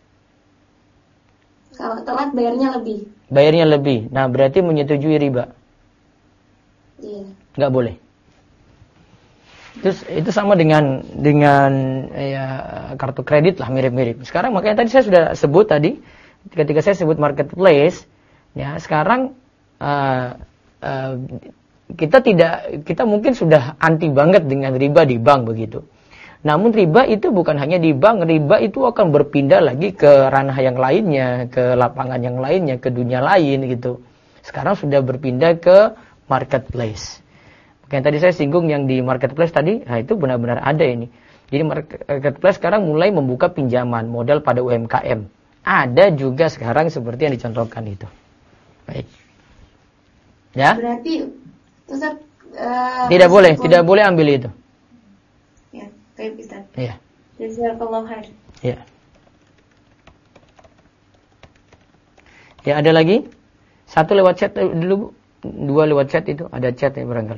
Kalau telat bayarnya lebih. Bayarnya lebih. Nah, berarti menyetujui riba. Iya. Nggak boleh. Terus itu sama dengan ya, kartu kredit lah, mirip-mirip. Sekarang makanya tadi saya sudah sebut tadi, ketika saya sebut marketplace, ya sekarang kita mungkin sudah anti banget dengan riba di bank begitu. Namun riba itu bukan hanya di bank, riba itu akan berpindah lagi ke ranah yang lainnya, ke lapangan yang lainnya, ke dunia lain gitu. Sekarang sudah berpindah ke marketplace. Yang tadi saya singgung yang di marketplace tadi, nah itu benar-benar ada ini. Jadi marketplace sekarang mulai membuka pinjaman modal pada UMKM. Ada juga sekarang seperti yang dicontohkan itu. Baik. Ya? Berarti Ustaz, tidak boleh ambil itu. Ya, baik Ustaz. Iya. Jazakallahu khair. Iya. Ya, ada lagi? 1 lewat chat dulu, 2 lewat chat itu, ada chat ya barangkali.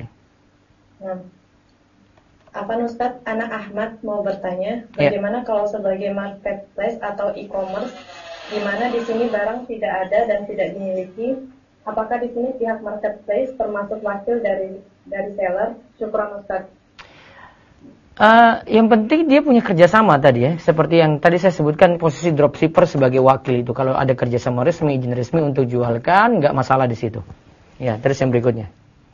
Ustaz, anak Ahmad mau bertanya, bagaimana kalau sebagai marketplace atau e-commerce, di mana di sini barang tidak ada dan tidak dimiliki, apakah di sini pihak marketplace termasuk wakil dari seller? Syukran Ustaz. Yang penting dia punya kerjasama tadi ya, seperti yang tadi saya sebutkan posisi dropshipper sebagai wakil itu. Kalau ada kerjasama resmi, izin resmi untuk jualkan, nggak masalah di situ. Ya, terus yang berikutnya.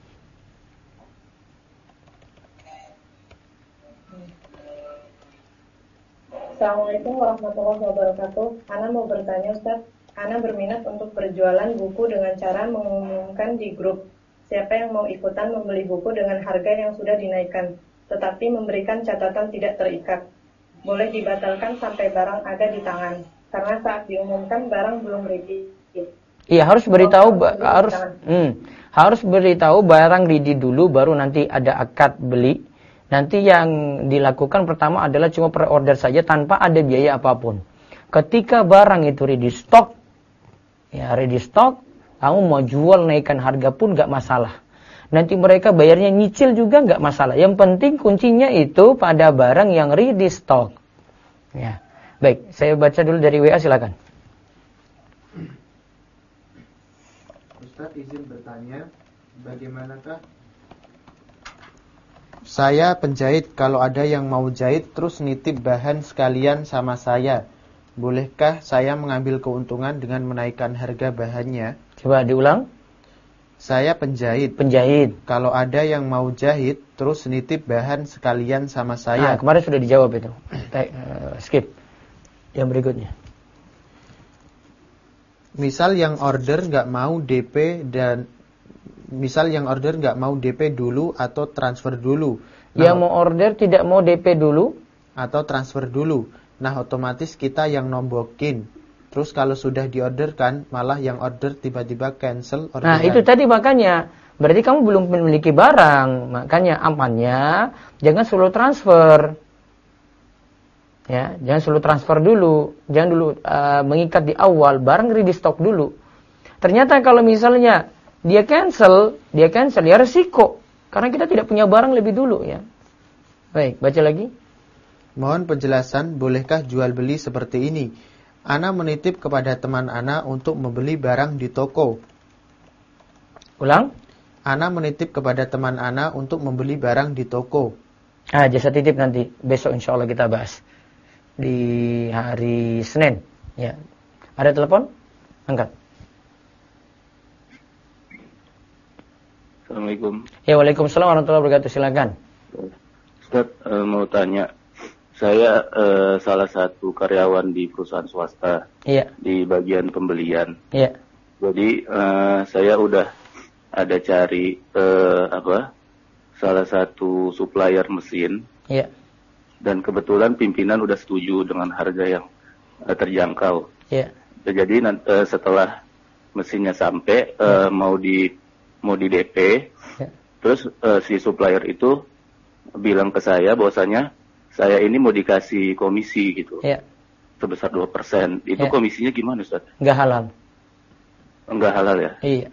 Assalamualaikum warahmatullahi wabarakatuh. Ana mau bertanya Ustaz, Ana berminat untuk berjualan buku dengan cara mengumumkan di grup. Siapa yang mau ikutan membeli buku dengan harga yang sudah dinaikkan, tetapi memberikan catatan tidak terikat. Boleh dibatalkan sampai barang ada di tangan, karena saat diumumkan barang belum ready. Iya, harus beritahu harus beritahu barang ready dulu, baru nanti ada akad beli. Nanti yang dilakukan pertama adalah cuma pre-order saja tanpa ada biaya apapun. Ketika barang itu ready stock, kamu mau jual naikkan harga pun gak masalah. Nanti mereka bayarnya nyicil juga gak masalah. Yang penting kuncinya itu pada barang yang ready stock. Ya, baik, saya baca dulu dari WA, silakan. Ustaz izin bertanya, bagaimanakah saya penjahit, kalau ada yang mau jahit terus nitip bahan sekalian sama saya, bolehkah saya mengambil keuntungan dengan menaikkan harga bahannya? Coba diulang. Saya penjahit. Kalau ada yang mau jahit terus nitip bahan sekalian sama saya. Kemarin sudah dijawab itu. Skip. Yang berikutnya. Misal yang order nggak mau DP dulu atau transfer dulu. Yang mau order tidak mau DP dulu atau transfer dulu. Nah, otomatis kita yang nombokin. Terus kalau sudah diorderkan, malah yang order tiba-tiba cancel orderan. Nah, itu tadi makanya. Berarti kamu belum memiliki barang. Makanya amannya jangan selalu transfer. Ya, jangan selalu transfer dulu. Jangan dulu mengikat di awal, barang ready stock dulu. Ternyata kalau misalnya dia cancel ya resiko. Karena kita tidak punya barang lebih dulu ya. Baik, baca lagi. Mohon penjelasan, bolehkah jual beli seperti ini? Ana menitip kepada teman Ana untuk membeli barang di toko. Ulang? Ana menitip kepada teman Ana untuk membeli barang di toko. Jasa titip nanti besok insya Allah kita bahas di hari Senin. Ya. Ada telepon? Angkat. Assalamualaikum. Ya, waalaikumsalam warahmatullahi wabarakatuh. Silakan. Ustaz, mau tanya. Saya salah satu karyawan di perusahaan swasta. Iya. Di bagian pembelian. Iya. Jadi saya udah ada cari salah satu supplier mesin. Iya. Dan kebetulan pimpinan udah setuju dengan harga yang terjangkau. Iya. Jadi setelah mesinnya sampai mau di DP, ya. Terus si supplier itu bilang ke saya bahwasanya saya ini mau dikasih komisi gitu, ya. Sebesar 2%. Itu komisinya gimana, Ustaz? Enggak halal. Enggak halal ya? Iya.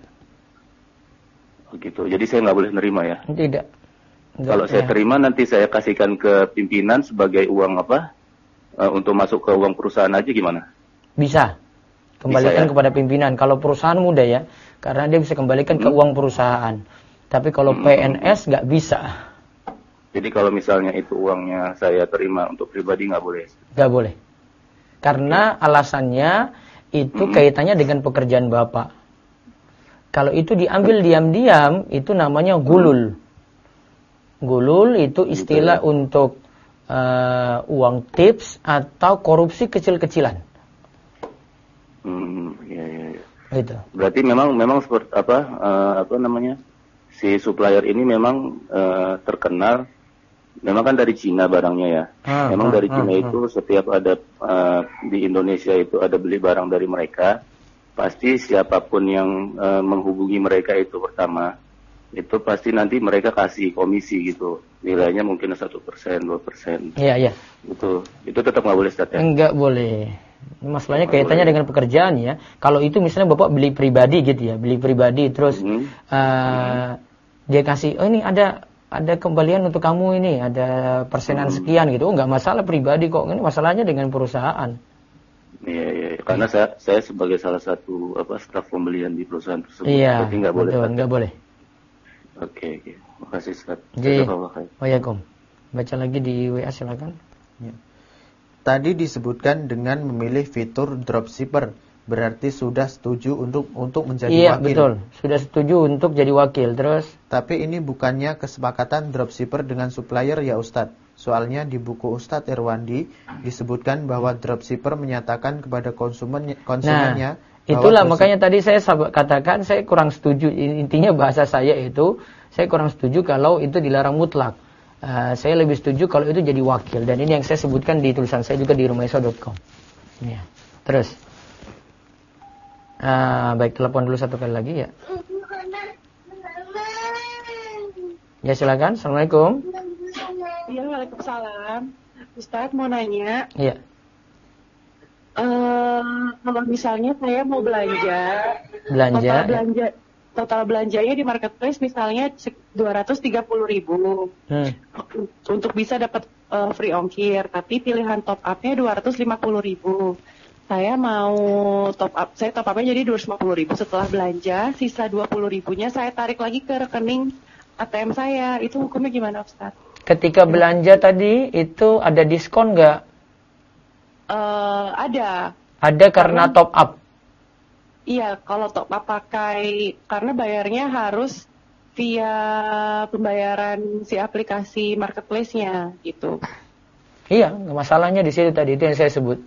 Gitu. Jadi saya nggak boleh nerima ya? Tidak. Kalau saya terima nanti saya kasihkan ke pimpinan sebagai uang untuk masuk ke uang perusahaan aja gimana? Bisa. Kembalikan kepada pimpinan. Kalau perusahaan mudah ya, karena dia bisa kembalikan ke uang perusahaan. Tapi kalau PNS nggak bisa. Jadi kalau misalnya itu uangnya saya terima untuk pribadi nggak boleh? Nggak boleh. Karena alasannya itu kaitannya dengan pekerjaan Bapak. Kalau itu diambil diam-diam, itu namanya gulul. Gulul itu istilah untuk uang tips atau korupsi kecil-kecilan. Iya. Itu. Berarti memang seperti si supplier ini memang terkenal, memang kan dari Cina barangnya ya. Memang dari Cina itu setiap ada di Indonesia itu ada beli barang dari mereka, pasti siapapun yang menghubungi mereka itu pertama, itu pasti nanti mereka kasih komisi gitu, nilainya mungkin 1%, 2%. Iya. Itu tetap nggak boleh, Ustaz ya? Enggak boleh. Masalahnya kaitannya dengan pekerjaan ya. Kalau itu misalnya Bapak beli pribadi gitu ya, beli pribadi terus dia kasih, ini ada kembalian untuk kamu ini, ada persenan sekian gitu. Nggak masalah pribadi kok, ini masalahnya dengan perusahaan. Iya. Karena saya sebagai salah satu staf pembelian di perusahaan tersebut, iya, jadi nggak boleh. Betul, nggak boleh. Oke. Makasih, Ustaz. Waalaikumsalam. Baca lagi di WA silakan. Ya. Tadi disebutkan dengan memilih fitur dropshipper, berarti sudah setuju untuk menjadi wakil. Iya, betul. Sudah setuju untuk jadi wakil. Terus? Tapi ini bukannya kesepakatan dropshipper dengan supplier ya Ustadz. Soalnya di buku Ustadz Irwandi disebutkan bahwa dropshipper menyatakan kepada konsumennya. Itulah makanya tadi saya katakan saya kurang setuju. Intinya bahasa saya itu, saya kurang setuju kalau itu dilarang mutlak. Saya lebih setuju kalau itu jadi wakil. Dan ini yang saya sebutkan di tulisan saya juga di rumaiso.com. Ya. Terus. Baik, telepon dulu satu kali lagi ya. Ya silakan. Assalamualaikum. Iya, waalaikumsalam. Ustadz mau nanya. Iya. Kalau misalnya saya mau belanja. Total belanjanya di marketplace misalnya 230.000 untuk bisa dapat free ongkir, tapi pilihan top up-nya 250.000. Saya mau top up-nya jadi 250.000 setelah belanja, sisa 20.000-nya saya tarik lagi ke rekening ATM saya. Itu hukumnya gimana, Ustaz? Ketika belanja tadi itu ada diskon nggak? Ada. Ada karena top up. Iya, kalau top up karena bayarnya harus via pembayaran si aplikasi marketplace-nya gitu. Iya, masalahnya di situ tadi itu yang saya sebut.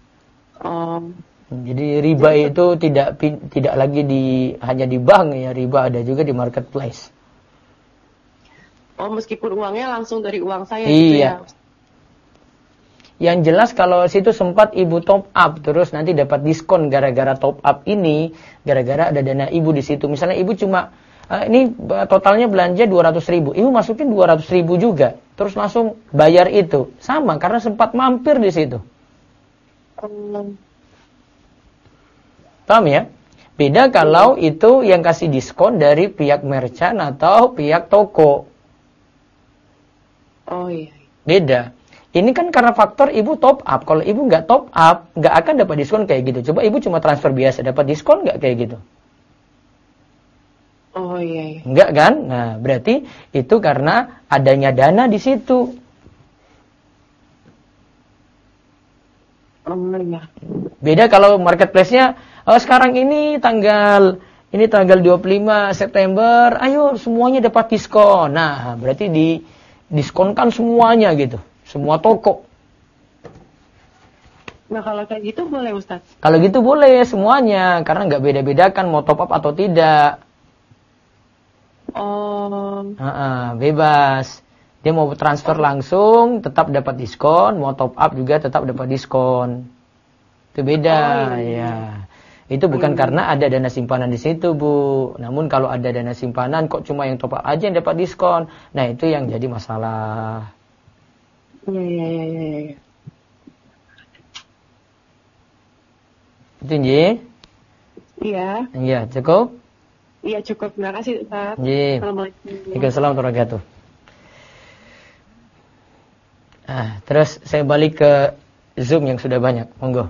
Jadi riba itu tidak lagi hanya di bank ya, riba ada juga di marketplace. Meskipun uangnya langsung dari uang saya gitu ya. Iya. Yang jelas kalau situ sempat ibu top up terus nanti dapat diskon gara-gara top up ini, gara-gara ada dana ibu di situ. Misalnya ibu cuma ini totalnya belanja 200.000, ibu masukin 200.000 juga, terus langsung bayar itu, sama karena sempat mampir di situ. Paham ya? Beda kalau itu yang kasih diskon dari pihak merchant atau pihak toko. Oh iya. Beda. Ini kan karena faktor ibu top up. Kalau ibu nggak top up, nggak akan dapat diskon kayak gitu. Coba ibu cuma transfer biasa, dapat diskon nggak kayak gitu? Oh iya. Nggak kan? Nah, berarti itu karena adanya dana di situ. Oh iya. Beda kalau marketplace-nya, sekarang ini tanggal 25 September, ayo semuanya dapat diskon. Nah, berarti diskonkan semuanya gitu. Semua toko. Nah kalau kayak gitu boleh Ustaz? Kalau gitu boleh semuanya. Karena nggak beda-bedakan mau top up atau tidak. Oh. Bebas. Dia mau transfer langsung tetap dapat diskon. Mau top up juga tetap dapat diskon. Itu beda. Ya. Itu bukan karena ada dana simpanan di situ, Bu. Namun kalau ada dana simpanan kok cuma yang top up aja yang dapat diskon. Nah, itu yang jadi masalah. Iya. Itu nggih? Iya. Iya, cukup? Iya, cukup. Terima kasih, Ustaz. Nggih. Assalamualaikum. Waalaikumsalam warahmatullahi wabarakatuh. Terus saya balik ke Zoom yang sudah banyak. Monggo.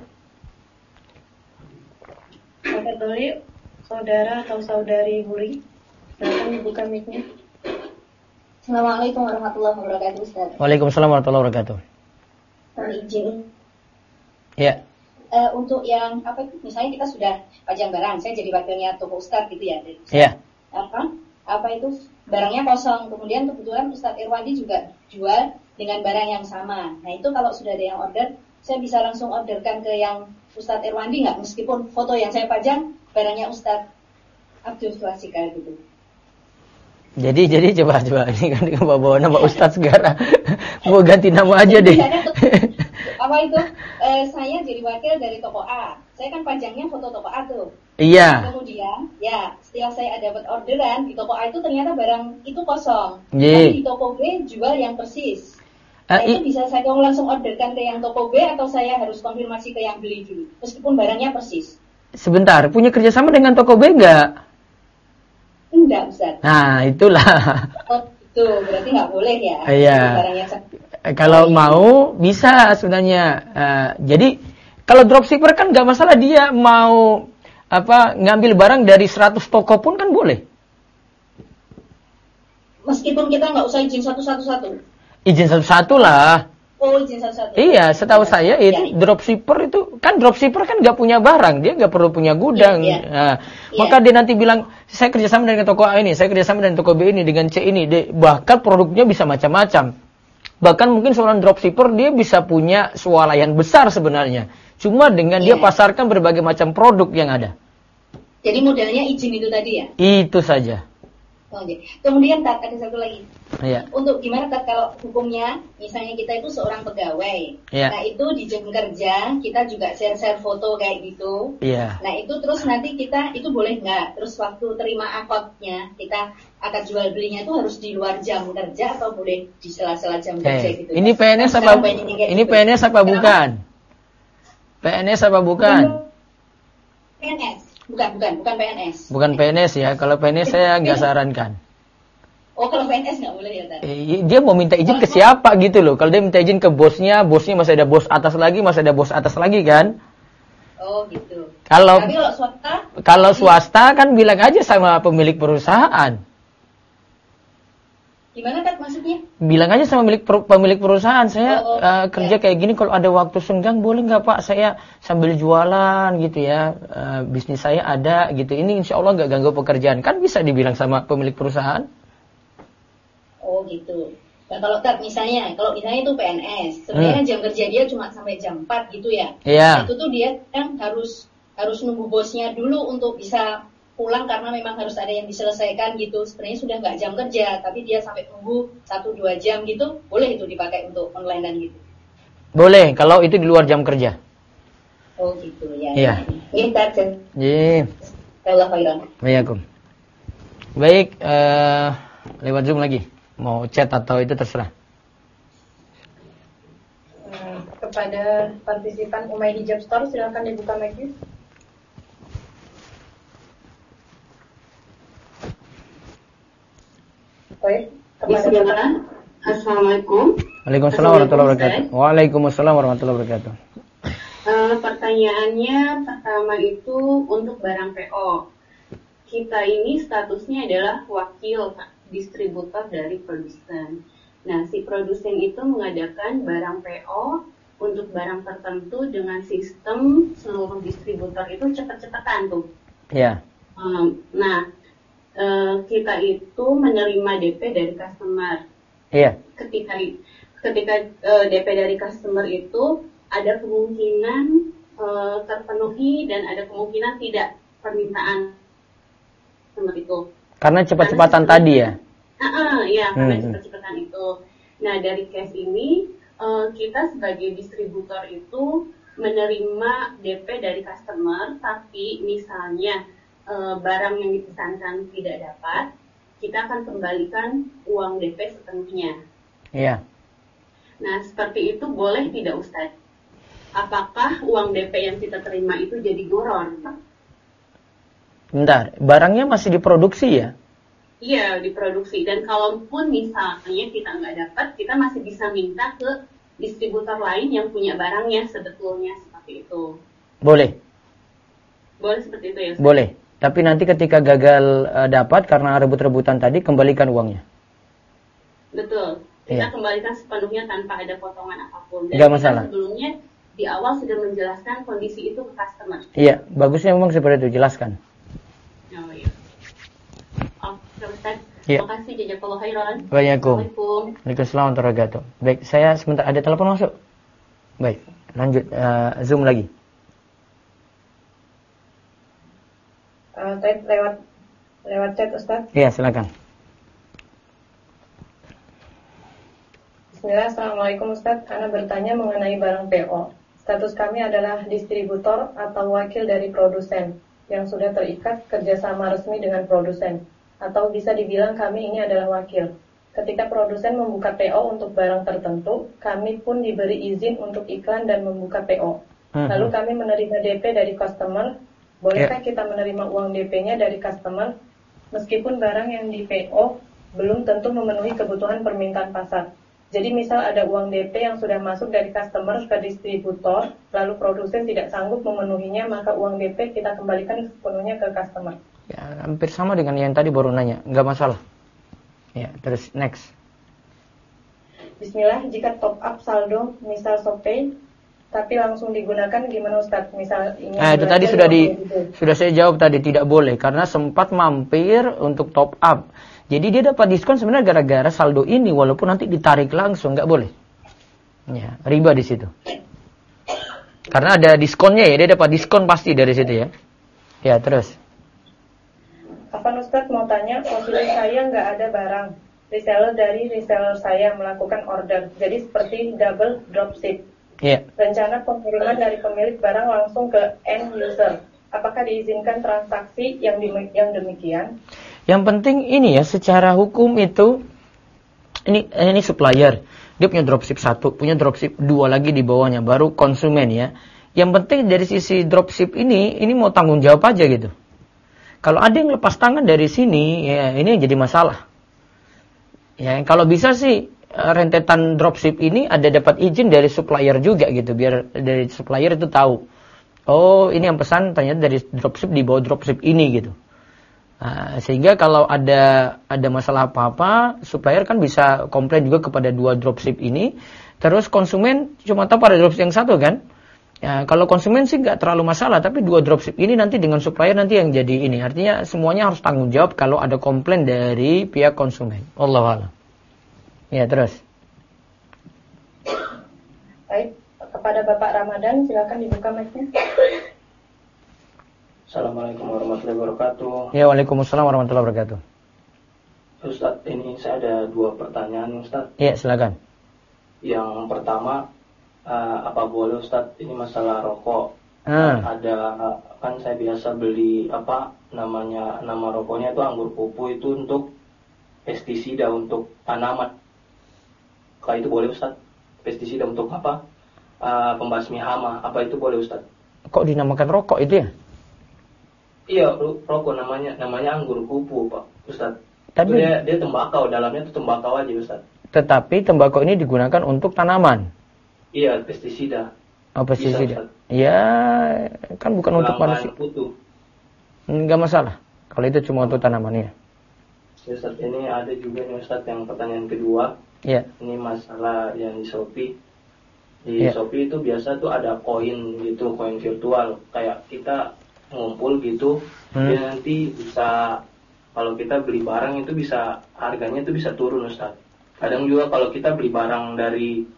Angkat dulu yuk, saudara atau saudari Buri. Silakan dibuka mic-nya. Assalamualaikum warahmatullahi wabarakatuh, Ustaz. Waalaikumsalam warahmatullahi wabarakatuh. Izin. Ya. Untuk yang misalnya kita sudah pajang barang, saya jadi wakilnya toko Ustaz gitu ya. Iya. Apa itu barangnya kosong, kemudian kebetulan Ustaz Irwandi juga jual dengan barang yang sama. Nah itu kalau sudah ada yang order, saya bisa langsung orderkan ke yang Ustaz Irwandi nggak? Meskipun foto yang saya pajang barangnya Ustaz Abdul Suasika gitu. Jadi coba ini kan bawa nama Ustaz sekarang. Mau ganti nama aja deh. Saya jadi wakil dari toko A. Saya kan pajangnya foto toko A tuh. Iya. Kemudian, setelah saya dapat orderan di toko A itu ternyata barang itu kosong. Tapi di toko B jual yang persis. Itu bisa saya langsung orderkan ke yang toko B atau saya harus konfirmasi ke yang beli dulu, meskipun barangnya persis. Sebentar, punya kerjasama dengan toko B nggak? Enggak, Ustaz. Nah, itulah. Oh, itu berarti nggak boleh ya? Iya. Kalau mau bisa sebenarnya. Jadi kalau dropshipper kan nggak masalah, dia mau ngambil barang dari 100 toko pun kan boleh. Meskipun kita nggak usah izin satu-satu. Izin satu-satu lah. Oh, izin satu-satu. Iya, setahu saya itu dropshipper itu kan nggak punya barang, dia nggak perlu punya gudang. Maka dia nanti bilang saya kerjasama dengan toko A ini, saya kerjasama dengan toko B ini, dengan C ini. Bahkan produknya bisa macam-macam. Bahkan mungkin seorang dropshipper dia bisa punya swalayan besar sebenarnya. Cuma dengan dia pasarkan berbagai macam produk yang ada. Jadi modalnya izin itu tadi ya? Itu saja. Oke. Kemudian ada satu lagi. Iya. Untuk gimana kalau hukumnya, misalnya kita itu seorang pegawai. Iya. Nah itu di jam kerja kita juga share foto kayak gitu. Iya. Nah itu terus nanti kita itu boleh nggak? Terus waktu terima angkotnya kita akan jual belinya itu harus di luar jam kerja atau boleh di sela-sela jam kerja gitu? Ini PNS apa? Ini PNS apa bukan? PNS apa bukan? PNS. Bukan PNS. Bukan PNS ya. Kalau PNS saya nggak sarankan. Oh, kalau PNS nggak boleh ya, Tadi? Dia mau minta izin ke siapa gitu loh. Kalau dia minta izin ke bosnya masih ada bos atas lagi kan? Oh, gitu. Tapi kalau swasta? Kalau swasta kan bilang aja sama pemilik perusahaan. Gimana Kak maksudnya? Bilang aja sama pemilik perusahaan, saya kerja kayak gini, kalau ada waktu senggang boleh nggak Pak, saya sambil jualan gitu ya, bisnis saya ada gitu, ini insya Allah nggak ganggu pekerjaan, kan bisa dibilang sama pemilik perusahaan. Oh gitu. Nah kalau misalnya itu PNS, sebenarnya jam kerja dia cuma sampai jam 4 gitu ya. Iya. Nah, itu tuh dia kan harus nunggu bosnya dulu untuk bisa pulang karena memang harus ada yang diselesaikan gitu. Sebenarnya sudah nggak jam kerja, tapi dia sampai tunggu 1-2 jam gitu, boleh itu dipakai untuk online dan gitu? Boleh, kalau itu di luar jam kerja. Oh gitu ya. Iya. Ini target. Iya. Allah khairan. Baik, lewat Zoom lagi. Mau chat atau itu terserah. Kepada partisipan Umay Hijab Store, silakan dibuka mic-nya. Bismillah. Assalamualaikum. Waalaikumsalam warahmatullahi wabarakatuh. Waalaikumsalam warahmatullahi wabarakatuh. Pertanyaannya pertama itu untuk barang PO. Kita ini statusnya adalah wakil distributor dari produsen. Nah, si produsen itu mengadakan barang PO untuk barang tertentu dengan sistem seluruh distributor itu cepat-cepatan tuh. Iya. Nah, kita itu menerima DP dari customer. Iya. Ketika DP dari customer itu ada kemungkinan terpenuhi dan ada kemungkinan tidak permintaan customer itu. Karena cepat-cepatan tadi ya? Iya, karena cepat-cepatan itu. Nah, dari case ini kita sebagai distributor itu menerima DP dari customer, tapi misalnya barang yang dipesankan tidak dapat, kita akan kembalikan uang DP sepenuhnya. Iya. Nah, seperti itu boleh tidak Ustadz? Apakah uang DP yang kita terima itu jadi goron? Bentar, barangnya masih diproduksi ya? Iya, diproduksi. Dan kalaupun misalnya kita nggak dapat, kita masih bisa minta ke distributor lain yang punya barangnya sebetulnya seperti itu. Boleh. Boleh seperti itu ya Ustaz? Boleh. Tapi nanti ketika gagal dapat karena rebut-rebutan tadi, kembalikan uangnya. Betul. Kita kembalikan sepenuhnya tanpa ada potongan apapun. Dan nggak masalah. Sebelumnya di awal sudah menjelaskan kondisi itu ke customer. Iya, bagusnya memang seperti itu, jelaskan. Oh iya. Oke Ustaz. Ya. Terima kasih, jazakallahu khairan. Waalaikumsalam warahmatullahi wabarakatuh. Baik, saya sebentar ada telepon masuk. Baik, lanjut Zoom lagi. Lewat chat Ustaz. Iya, silakan. Bismillah, Assalamualaikum Ustaz. Ana bertanya mengenai barang PO. Status kami adalah distributor atau wakil dari produsen yang sudah terikat kerjasama resmi dengan produsen. Atau bisa dibilang kami ini adalah wakil. Ketika produsen membuka PO untuk barang tertentu, kami pun diberi izin untuk iklan dan membuka PO. Lalu kami menerima DP dari customer. Bolehkah kita menerima uang DP-nya dari customer meskipun barang yang di PO belum tentu memenuhi kebutuhan permintaan pasar? Jadi misal ada uang DP yang sudah masuk dari customer ke distributor, lalu produsen tidak sanggup memenuhinya, maka uang DP kita kembalikan sepenuhnya ke customer. Ya, hampir sama dengan yang tadi baru nanya, nggak masalah. Ya, terus next. Bismillah, jika top up saldo misal SoPay tapi langsung digunakan gimana Ustaz? Misal ingin itu tadi sudah saya jawab tadi, tidak boleh karena sempat mampir untuk top up. Jadi dia dapat diskon sebenarnya gara-gara saldo ini, walaupun nanti ditarik langsung, nggak boleh. Ya, riba di situ. Karena ada diskonnya ya, dia dapat diskon pasti dari situ ya. Ya, terus. Afan Ustadz mau tanya, posisi saya nggak ada barang. Reseller dari reseller saya melakukan order. Jadi seperti double dropship. Yeah. Rencana pengiriman dari pemilik barang langsung ke end user. Apakah diizinkan transaksi yang demikian? Yang penting ini ya, secara hukum itu ini supplier. Dia punya dropship 1, punya dropship 2 lagi di bawahnya, baru konsumen ya. Yang penting dari sisi dropship ini mau tanggung jawab aja gitu. Kalau ada yang lepas tangan dari sini, ya ini jadi masalah. Ya, kalau bisa sih rentetan dropship ini ada dapat izin dari supplier juga gitu, biar dari supplier itu tahu. Oh, ini yang pesan ternyata dari dropship di bawah dropship ini gitu. Nah, sehingga kalau ada masalah apa-apa, supplier kan bisa komplain juga kepada 2 dropship ini. Terus konsumen cuma tahu pada dropship yang 1 kan. Ya, kalau konsumen sih nggak terlalu masalah, tapi 2 dropship ini nanti dengan supplier nanti yang jadi ini. Artinya semuanya harus tanggung jawab kalau ada komplain dari pihak konsumen. Wallahu a'lam. Ya, terus. Baik, kepada Bapak Ramadan silakan dibuka mic-nya. Assalamualaikum warahmatullahi wabarakatuh. Ya, waalaikumsalam warahmatullahi wabarakatuh. Ustaz, ini saya ada 2 pertanyaan Ustaz. Ya, silakan. Yang pertama, apa boleh Ustaz, ini masalah rokok. Ada kan saya biasa beli nama rokoknya itu anggur pupu itu untuk pestisida untuk tanaman. Kalau itu boleh Ustaz? Pestisida untuk apa? Pembasmi hama. Apa itu boleh Ustaz? Kok dinamakan rokok itu ya? Iya, rokok namanya anggur pupu Pak Ustaz. Tapi dia tembakau, dalamnya itu tembakau aja Ustaz. tetapi tembakau ini digunakan untuk tanaman. Iya, pestisida. Oh, pestisida. Ya, kan bukan untuk manusia. Enggak masalah. Kalau itu cuma untuk tanaman ya. Ustaz, ini ada juga nih Ustaz yang pertanyaan kedua. Iya. Ini masalah yang di Shopee. Di Shopee itu biasa tuh ada koin gitu, koin virtual. Kayak kita ngumpul gitu, dia nanti bisa, kalau kita beli barang itu bisa, harganya itu bisa turun Ustaz. Kadang juga kalau kita beli barang dari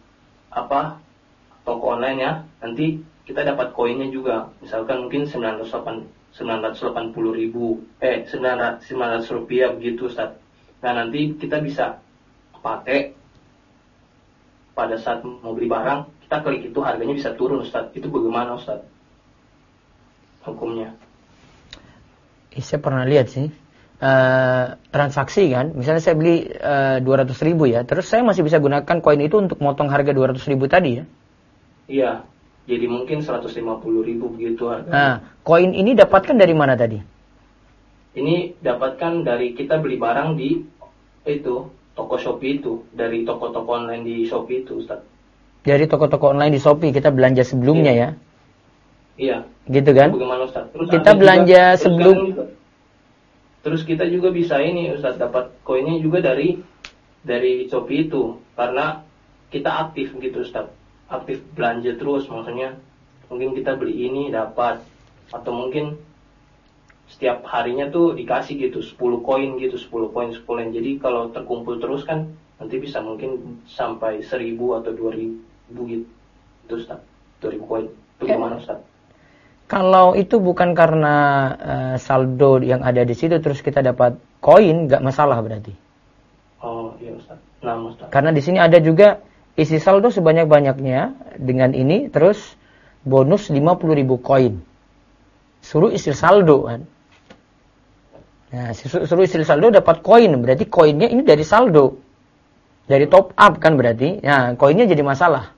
toko online ya, nanti kita dapat koinnya juga. Misalkan mungkin 980 ribu, 900 rupiah begitu Ustaz. Nah nanti kita bisa pakai pada saat mau beli barang, kita klik itu harganya bisa turun Ustaz. Itu bagaimana Ustaz hukumnya? Saya pernah lihat sih transaksi kan, misalnya saya beli 200 ribu ya, terus saya masih bisa gunakan koin itu untuk motong harga 200 ribu tadi ya. Iya, jadi mungkin 150 ribu begitu harganya. Nah, koin ini dapatkan dari mana tadi? Ini dapatkan dari kita beli barang di toko Shopee itu, dari toko-toko online di Shopee itu Ustaz. Dari toko-toko online di Shopee kita belanja sebelumnya ya? Iya. Gitu kan? Bagaimana Ustaz? Terus kita belanja sebelum. Terus kita juga bisa ini Ustaz, dapat koinnya juga dari Shopee itu, karena kita aktif gitu Ustaz. Aktif belanja terus, maksudnya mungkin kita beli ini dapat, atau mungkin setiap harinya tuh dikasih gitu 10 koin gitu, 10 koin. Jadi kalau terkumpul terus kan nanti bisa mungkin sampai 1.000 atau 2.000 gitu Ustaz. 2.000 koin. Itu gimana Ustaz? Kalau itu bukan karena saldo yang ada di situ terus kita dapat koin, nggak masalah berarti. Oh iya Ustaz. Nah Ustaz. Karena di sini ada juga isi saldo sebanyak-banyaknya dengan ini, terus bonus 50.000 koin. Suruh isi saldo kan. Nah, suruh isi saldo dapat koin, berarti koinnya ini dari saldo. Dari top up kan berarti. Nah, koinnya jadi masalah.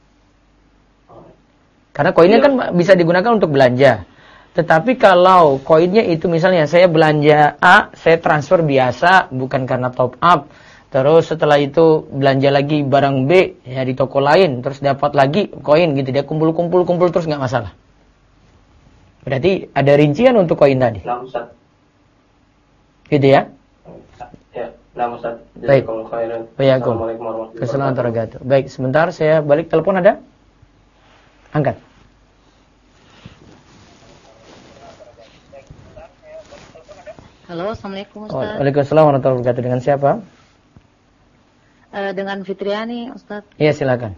Karena koinnya kan bisa digunakan untuk belanja. Tetapi kalau koinnya itu misalnya saya belanja A, saya transfer biasa bukan karena top up. Terus setelah itu belanja lagi barang B ya di toko lain, terus dapat lagi koin gitu, dia kumpul terus nggak masalah. Berarti ada rincian untuk koin tadi. Nah, Ustaz. Gitu ya? Ya, nah Ustaz. Baik. Assalamualaikum warahmatullahi wabarakatuh. Baik, sebentar saya balik telepon ada? Angkat. Halo, Assalamualaikum Ustaz. Waalaikumsalam warahmatullahi wabarakatuh. Dengan siapa? Dengan Fitriani, Ustaz. Iya, silakan.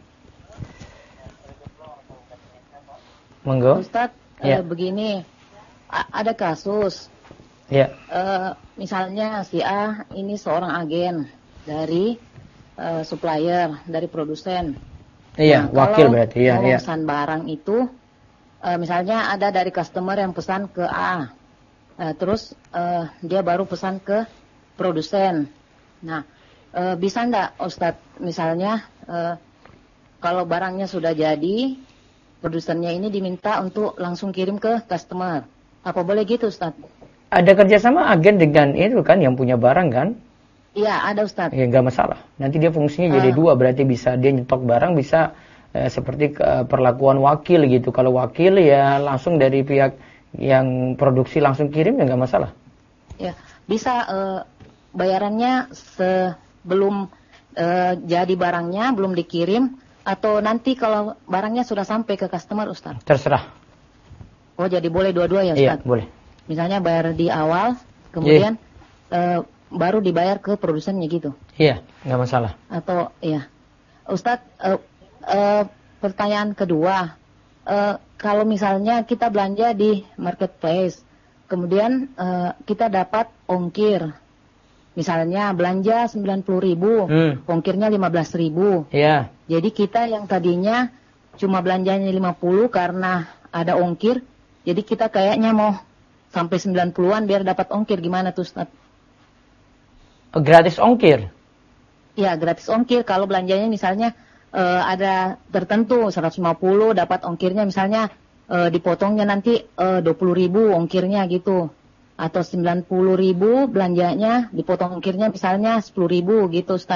Monggo. Ustaz, begini, ada kasus. Iya. Misalnya si A ini seorang agen dari supplier, dari produsen. Iya, wakil berarti. Iya, iya. Pesan barang itu, misalnya ada dari customer yang pesan ke A, terus dia baru pesan ke produsen. Nah, bisa nggak Ustadz misalnya kalau barangnya sudah jadi, produsennya ini diminta untuk langsung kirim ke customer, apa boleh gitu Ustadz? Ada kerjasama agen dengan itu kan yang punya barang kan? Iya ada Ustadz. Ya nggak masalah. Nanti dia fungsinya jadi dua, berarti bisa dia nyetok barang, bisa seperti perlakuan wakil gitu. Kalau wakil ya langsung dari pihak yang produksi langsung kirim ya nggak masalah. Ya bisa bayarannya belum jadi barangnya, belum dikirim, atau nanti kalau barangnya sudah sampai ke customer Ustaz? Terserah. Oh jadi boleh dua-dua ya Ustaz? Iya boleh. Misalnya bayar di awal, kemudian baru dibayar ke produsennya gitu? Iya, nggak masalah. Atau ya Ustaz, pertanyaan kedua, kalau misalnya kita belanja di marketplace, kemudian kita dapat ongkir. Misalnya belanja 90.000, ongkirnya 15.000. Iya. Jadi kita yang tadinya cuma belanjanya 50 karena ada ongkir, jadi kita kayaknya mau sampai 90-an biar dapat ongkir. Gimana tuh Ustaz? Gratis ongkir? Iya, gratis ongkir. Kalau belanjanya misalnya ada tertentu 150 dapat ongkirnya, misalnya dipotongnya nanti 20.000 ongkirnya gitu. Atau 90.000 belanjanya dipotong ongkirnya misalnya 10.000 gitu Ustaz.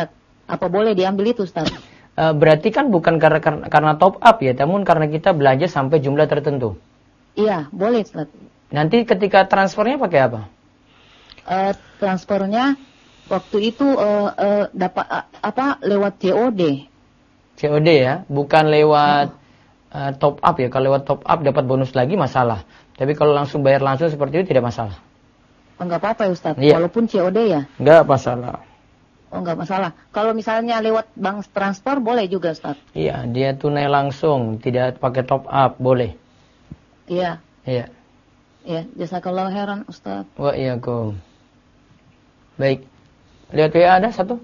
Apa boleh diambil itu, Ustaz? Berarti kan bukan karena top up ya, namun karena kita belanja sampai jumlah tertentu. Iya, boleh, Ustaz. Nanti ketika transfernya pakai apa? Transfernya waktu itu dapat lewat COD. COD ya, bukan lewat top up ya. Kalau lewat top up dapat bonus lagi masalah. Tapi kalau langsung bayar langsung seperti itu tidak masalah. Enggak apa-apa ya, Ustaz. Iya. Walaupun COD ya. Enggak masalah. Oh, enggak masalah. Kalau misalnya lewat bank transfer boleh juga, Ustaz. Iya, dia tunai langsung, tidak pakai top up, boleh. Iya. Iya. Iya, jazakallahu khairan, Ustaz. Wa iyyakum. Baik. Lihat WA ada satu?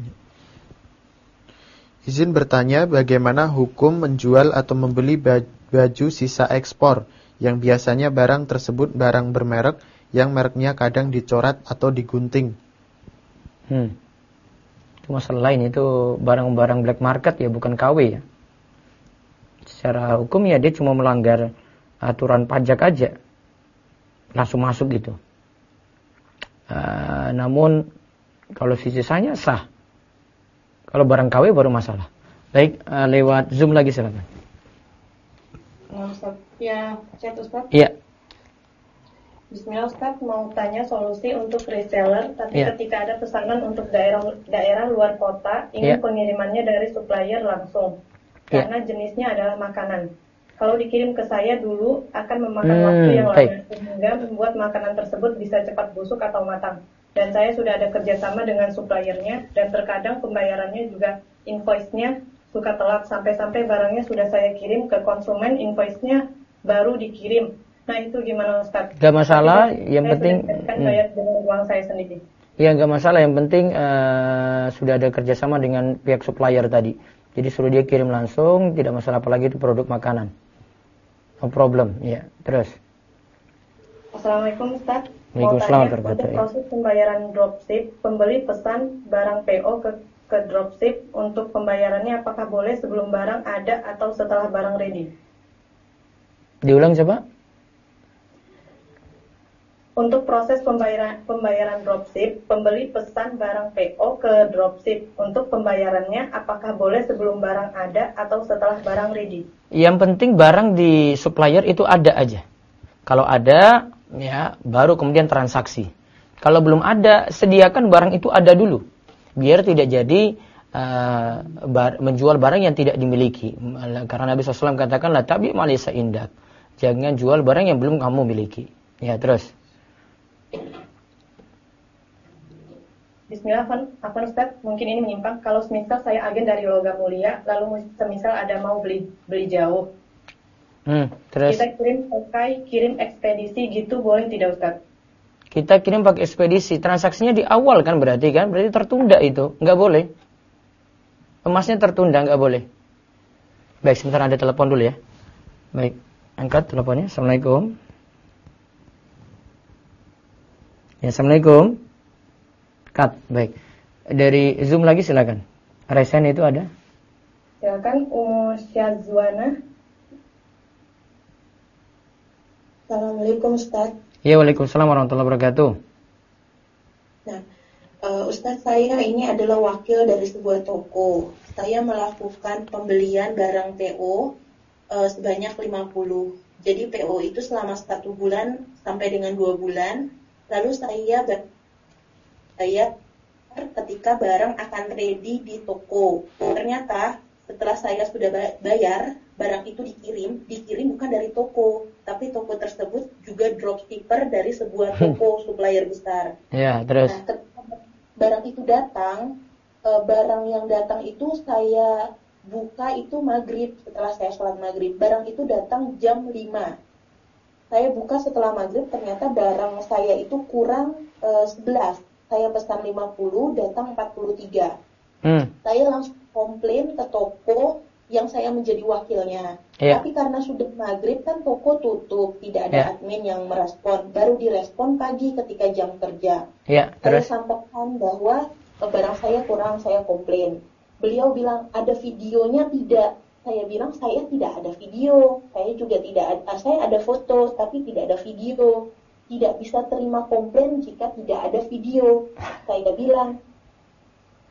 Izin bertanya, bagaimana hukum menjual atau membeli baju sisa ekspor yang biasanya barang tersebut barang bermerek yang mereknya kadang dicoret atau digunting? Itu masalah lain, itu barang-barang black market ya, bukan KW ya. Secara hukum ya dia cuma melanggar aturan pajak aja, langsung masuk gitu. Namun kalau sisanya sah. Kalau barang KW baru masalah. Baik, lewat Zoom lagi silakan. Ustaz, ya chat Ustaz. Iya. Bismillah Ustaz, mau tanya solusi untuk reseller, tapi ketika ada pesanan untuk daerah luar kota, ingin pengirimannya dari supplier langsung, karena jenisnya adalah makanan. Kalau dikirim ke saya dulu akan memakan waktu yang lama, sehingga membuat makanan tersebut bisa cepat busuk atau matang. Dan saya sudah ada kerjasama dengan suppliernya, dan terkadang pembayarannya juga invoice-nya suka telat, sampai-sampai barangnya sudah saya kirim ke konsumen, invoice-nya baru dikirim. Nah itu gimana Ustaz? Gak masalah, yang penting bayar dengan uang saya sendiri. Ya gak masalah, yang penting sudah ada kerjasama dengan pihak supplier tadi. Jadi suruh dia kirim langsung, tidak masalah, apalagi itu produk makanan. No problem, ya. Terus. Assalamualaikum Ustaz. Waalaikumsalam. Untuk proses pembayaran dropship, pembeli pesan barang PO ke dropship, untuk pembayarannya apakah boleh sebelum barang ada atau setelah barang ready? Diulang coba. Untuk proses pembayaran dropship, pembeli pesan barang PO ke dropship, untuk pembayarannya apakah boleh sebelum barang ada atau setelah barang ready? Yang penting barang di supplier itu ada aja. Kalau ada, ya baru kemudian transaksi. Kalau belum ada, sediakan barang itu ada dulu, biar tidak jadi menjual barang yang tidak dimiliki. Karena Nabi SAW katakan, la tabi' ma laysa indak. Jangan jual barang yang belum kamu miliki. Ya, terus. Bismillah, Afwan Ustaz, mungkin ini menyimpang. Kalau semisal saya agen dari Logam Mulia, lalu semisal ada mau beli jauh, terus kita kirim ekspedisi gitu, boleh tidak Ustaz? Kita kirim pakai ekspedisi, transaksinya di awal kan, berarti tertunda, itu nggak boleh. Emasnya tertunda, nggak boleh. Baik, sebentar, ada telepon dulu ya. Baik, angkat teleponnya. Assalamualaikum. Ya, assalamualaikum. Cut, baik. Dari Zoom lagi silakan. Resen itu ada? Silakan, Syazwana. Assalamualaikum Ustaz. Ya, waalaikumsalam warahmatullahi wabarakatuh. Nah, Ustaz, saya ini adalah wakil dari sebuah toko. Saya melakukan pembelian barang PO sebanyak 50. Jadi PO itu selama 1 bulan sampai dengan 2 bulan. Lalu saya ketika barang akan ready di toko. Ternyata setelah saya sudah bayar, barang itu dikirim bukan dari toko, tapi toko tersebut juga dropshipper dari sebuah toko supplier besar. Ya, terus. Nah, ketika barang itu datang, barang yang datang itu saya buka itu maghrib, setelah saya sholat maghrib. Barang itu datang jam 5. Saya buka setelah maghrib, ternyata barang saya itu kurang 11. Saya pesan 50, datang 43. Saya langsung komplain ke toko yang saya menjadi wakilnya. Tapi karena sudah maghrib kan toko tutup, tidak ada admin yang merespon. Baru direspon pagi ketika jam kerja. Saya sampaikan bahwa barang saya kurang, saya komplain. Beliau bilang, ada videonya? Tidak. Saya bilang, saya tidak ada video. Saya juga tidak ada, saya ada foto, tapi tidak ada video. Tidak bisa terima komplain jika tidak ada video. Saya bilang.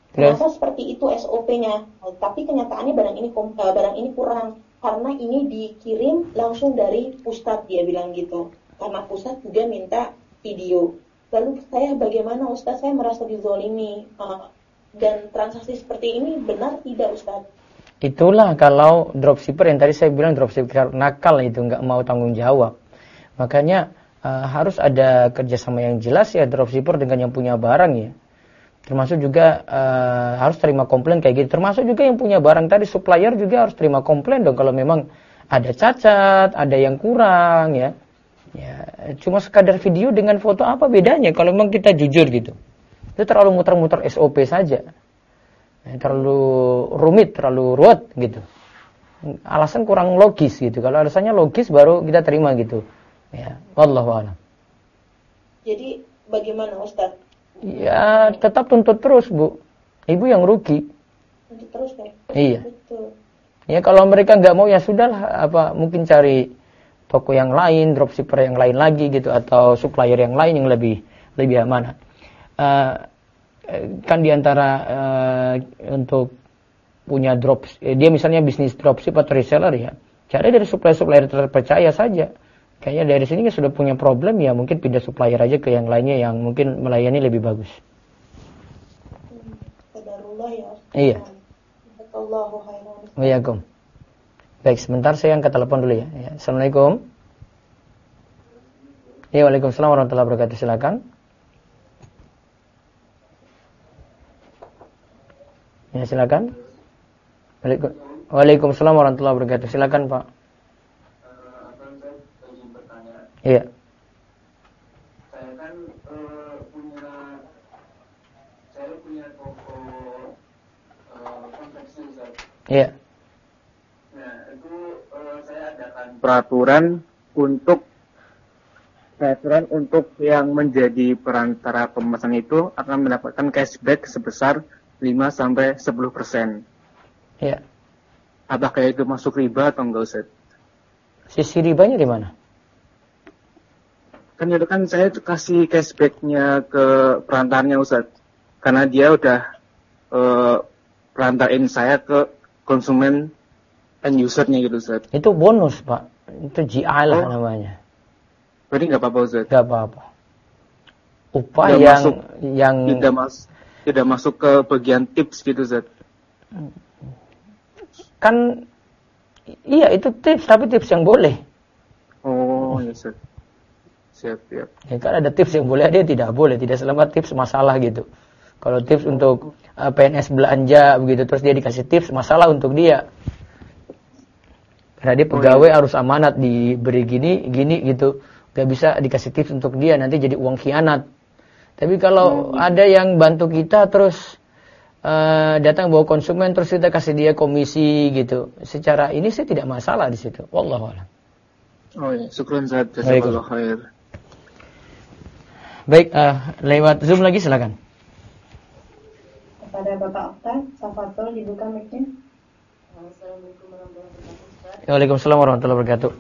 Kenapa seperti itu SOP-nya? Tapi kenyataannya barang ini kurang karena ini dikirim langsung dari Ustadz, dia bilang gitu. Karena Ustadz juga minta video. Lalu saya bagaimana Ustadz? Saya merasa dizolimi. Dan transaksi seperti ini benar tidak Ustadz? Itulah kalau dropshipper yang tadi saya bilang dropshipper nakal itu, nggak mau tanggung jawab. Makanya harus ada kerjasama yang jelas ya dropshipper dengan yang punya barang ya. Termasuk juga harus terima komplain kayak gitu. Termasuk juga yang punya barang tadi, supplier juga harus terima komplain dong kalau memang ada cacat, ada yang kurang ya. Ya, cuma sekadar video dengan foto apa bedanya kalau memang kita jujur gitu. Itu terlalu muter-muter SOP saja. Terlalu rumit, terlalu ruwet gitu. Alasan kurang logis gitu. Kalau alasannya logis baru kita terima gitu. Ya, wallahu a'lam. Jadi bagaimana Ustaz? Ya, tetap tuntut terus, Bu. Ibu yang rugi. Tuntut terus kan? Iya. Betul. Ya kalau mereka nggak mau ya sudahlah, mungkin cari toko yang lain, dropshipper yang lain lagi gitu, atau supplier yang lain yang lebih amanah. Kan diantara untuk punya dia misalnya bisnis dropship atau reseller ya, cari dari supplier terpercaya saja. Kayaknya dari sini kan sudah punya problem ya, mungkin pindah supplier aja ke yang lainnya yang mungkin melayani lebih bagus. Qadarullah ya. Iya. Allahu khairan. Waalaikum. Baik, sebentar saya angkat telepon dulu ya. Assalamualaikum. Ya, waalaikumsalam warahmatullahi wabarakatuh. Silakan. Ya, silakan. Waalaikumsalam warahmatullahi wabarakatuh. Silakan, Pak. Iya. Saya kan punya toko konveksi, Ustaz. Iya. Nah, itu saya adakan peraturan untuk yang menjadi perantara pemesan itu akan mendapatkan cashback sebesar 5-10%. Iya. Apakah itu masuk riba atau enggak, Ustaz? Sisi ribanya di mana? Kan itu kan saya kasih cashbacknya ke perantaranya, Ustaz. Karena dia udah perantarin saya ke konsumen end usernya gitu, Ustaz. Itu bonus, Pak. Itu GI lah namanya. Berarti nggak apa-apa, Ustaz? Nggak apa-apa. Upah yang tidak masuk ke bagian tips gitu, Ustaz. Kan iya itu tips, tapi tips yang boleh. Oh, ya, Ustaz. Siap. Ya, kan ada tips yang boleh, dia tidak boleh. Tidak selama tips masalah gitu. Kalau tips untuk PNS belanja begitu, terus dia dikasih tips, masalah untuk dia. Karena dia pegawai harus amanat, diberi gini gitu. Gak bisa dikasih tips untuk dia, nanti jadi uang khianat. Tapi kalau ada yang bantu kita terus datang bawa konsumen, terus kita kasih dia komisi gitu. Secara ini sih tidak masalah di situ. Wallahu a'lam. Oh ya, syukran Ustaz. Jazakallahu khair. Baik, lewat Zoom lagi silakan. Kepada Bapak Okta, Safatul dibuka mic-nya. Assalamualaikum warahmatullahi wabarakatuh. Waalaikumsalam warahmatullahi wabarakatuh.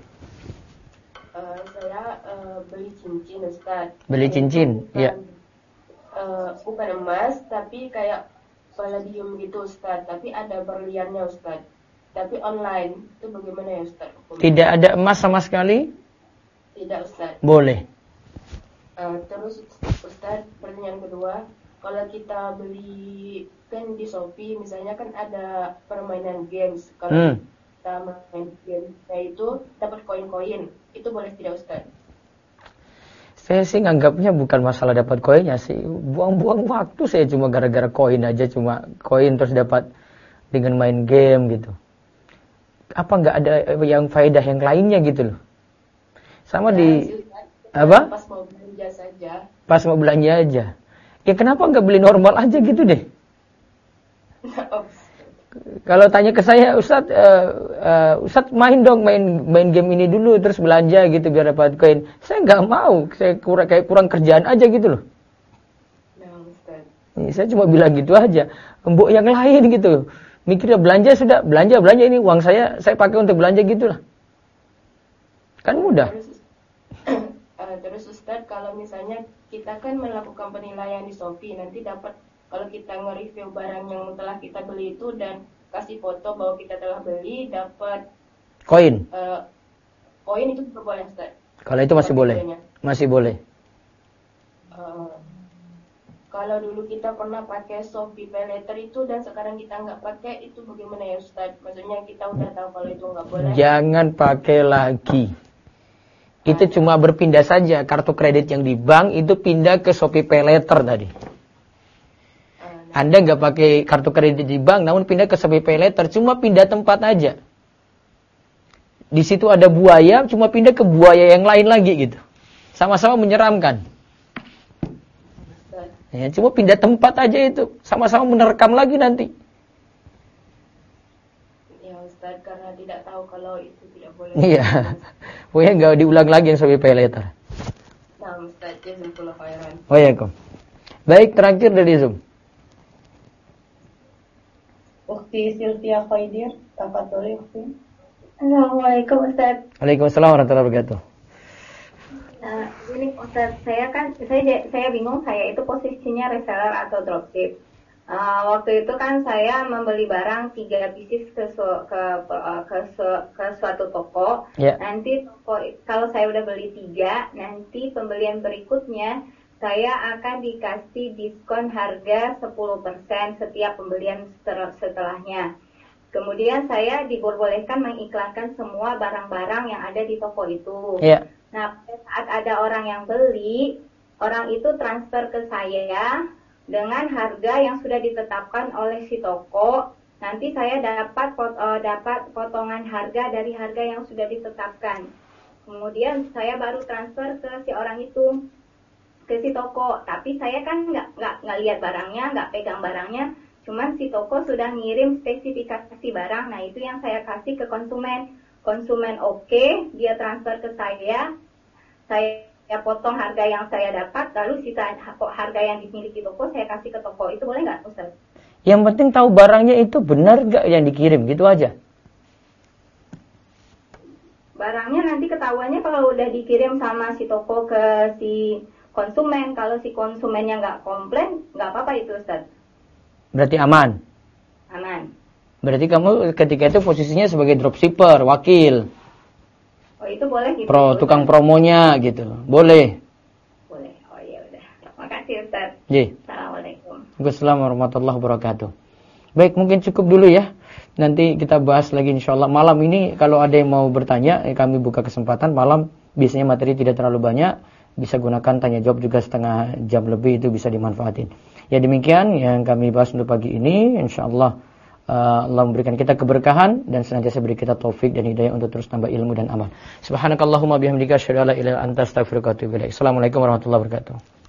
Saya beli cincin, Ustaz. Beli cincin, iya. Bukan emas, tapi kayak palladium gitu, Ustaz. Tapi ada berliannya, Ustaz. Tapi online, itu bagaimana ya, Ustaz? Tidak ada emas sama sekali? Tidak, Ustaz. Boleh. Terus Ustaz, pertanyaan kedua, kalau kita beli kan di Shopee misalnya kan ada permainan games. Kalau kita main gamesnya itu dapat koin-koin, itu boleh tidak, Ustaz? Saya sih nganggapnya bukan masalah dapat koinnya sih, buang-buang waktu saya cuma gara-gara koin aja, cuma koin terus dapat dengan main game gitu. Apa nggak ada yang faedah yang lainnya gitu loh? Sama apa? Pas mau belanja saja. Pas mau belanja aja. Ya kenapa nggak beli normal aja gitu deh? Kalau tanya ke saya, Ustadz main dong, main game ini dulu terus belanja gitu biar dapat koin. Saya nggak mau, saya kurang kerjaan aja gitu loh. Saya cuma bilang gitu aja. Mbok yang lain gitu. Mikirnya belanja sudah, belanja ini uang saya pakai untuk belanja gitulah. Kan mudah. Terus Ustadz, kalau misalnya kita kan melakukan penilaian di Shopee, nanti dapat kalau kita nge-review barang yang telah kita beli itu dan kasih foto bahwa kita telah beli, dapat koin. Koin itu juga boleh, Ustaz? Kalau itu masih boleh. Masih boleh. Kalau dulu kita pernah pakai Shopee Pay Later itu dan sekarang kita nggak pakai, itu bagaimana ya Ustaz? Maksudnya kita udah tahu kalau itu nggak boleh. Jangan pakai lagi. Itu cuma berpindah saja. Kartu kredit yang di bank itu pindah ke Shopee Pay Later tadi. Anda nggak pakai kartu kredit di bank, namun pindah ke Shopee Pay Later, cuma pindah tempat aja. Di situ ada buaya, cuma pindah ke buaya yang lain lagi gitu. Sama-sama menyeramkan. Ya, cuma pindah tempat aja itu, sama-sama menerkam lagi nanti. Ya Ustaz, karena tidak tahu kalau itu tidak boleh. Iya, pokoknya nggak diulang lagi yang Shopee Pay Later. Nah Ustaz, jazakallahu khairan. Waalaikumsalam. Baik, terakhir dari Zoom. Ukti Sylvia Khaidir, tafadholi Ukti. Assalamualaikum Ustaz. Waalaikumsalam warahmatullahi wabarakatuh. Nah, ini Ustaz, saya bingung, saya itu posisinya reseller atau dropship. Waktu itu kan saya membeli barang 3 pieces ke suatu toko. Yeah. Nanti kalau saya udah beli 3, nanti pembelian berikutnya saya akan dikasih diskon harga 10% setiap pembelian setelahnya. Kemudian saya diperbolehkan mengiklankan semua barang-barang yang ada di toko itu. Yeah. Nah, saat ada orang yang beli, orang itu transfer ke saya dengan harga yang sudah ditetapkan oleh si toko. Nanti saya dapat potongan harga dari harga yang sudah ditetapkan. Kemudian saya baru transfer ke si orang itu, ke si toko. Tapi saya kan nggak lihat barangnya, nggak pegang barangnya. Cuman si toko sudah ngirim spesifikasi barang. Nah, itu yang saya kasih ke konsumen. Konsumen oke, dia transfer ke saya potong harga yang saya dapat, lalu sisa harga yang dimiliki toko saya kasih ke toko. Itu boleh nggak, Ustaz? Yang penting tahu barangnya itu benar nggak yang dikirim, gitu aja. Barangnya nanti ketahuannya kalau udah dikirim sama si toko ke si konsumen. Kalau si konsumennya nggak komplain, nggak apa-apa itu, Ustaz. Berarti aman? Aman. Berarti kamu ketika itu posisinya sebagai dropshipper, wakil. Oh, itu boleh gitu. Tukang promonya gitu. Boleh. Boleh. Oh iya udah. Makasih Ustaz. Ji. Assalamualaikum. Assalamualaikum warahmatullahi wabarakatuh. Baik, mungkin cukup dulu ya. Nanti kita bahas lagi insyaallah malam ini. Kalau ada yang mau bertanya, kami buka kesempatan malam. Biasanya materi tidak terlalu banyak. Bisa gunakan tanya jawab juga setengah jam lebih, itu bisa dimanfaatin. Ya demikian yang kami bahas untuk pagi ini. Insyaallah Allah memberikan kita keberkahan dan senantiasa beri kita taufik dan hidayah untuk terus tambah ilmu dan amal. Subhanakallahumma bihamdika asyhadu an la ilaha illa anta astaghfiruka wa atubu ilaik. Assalamualaikum warahmatullahi wabarakatuh.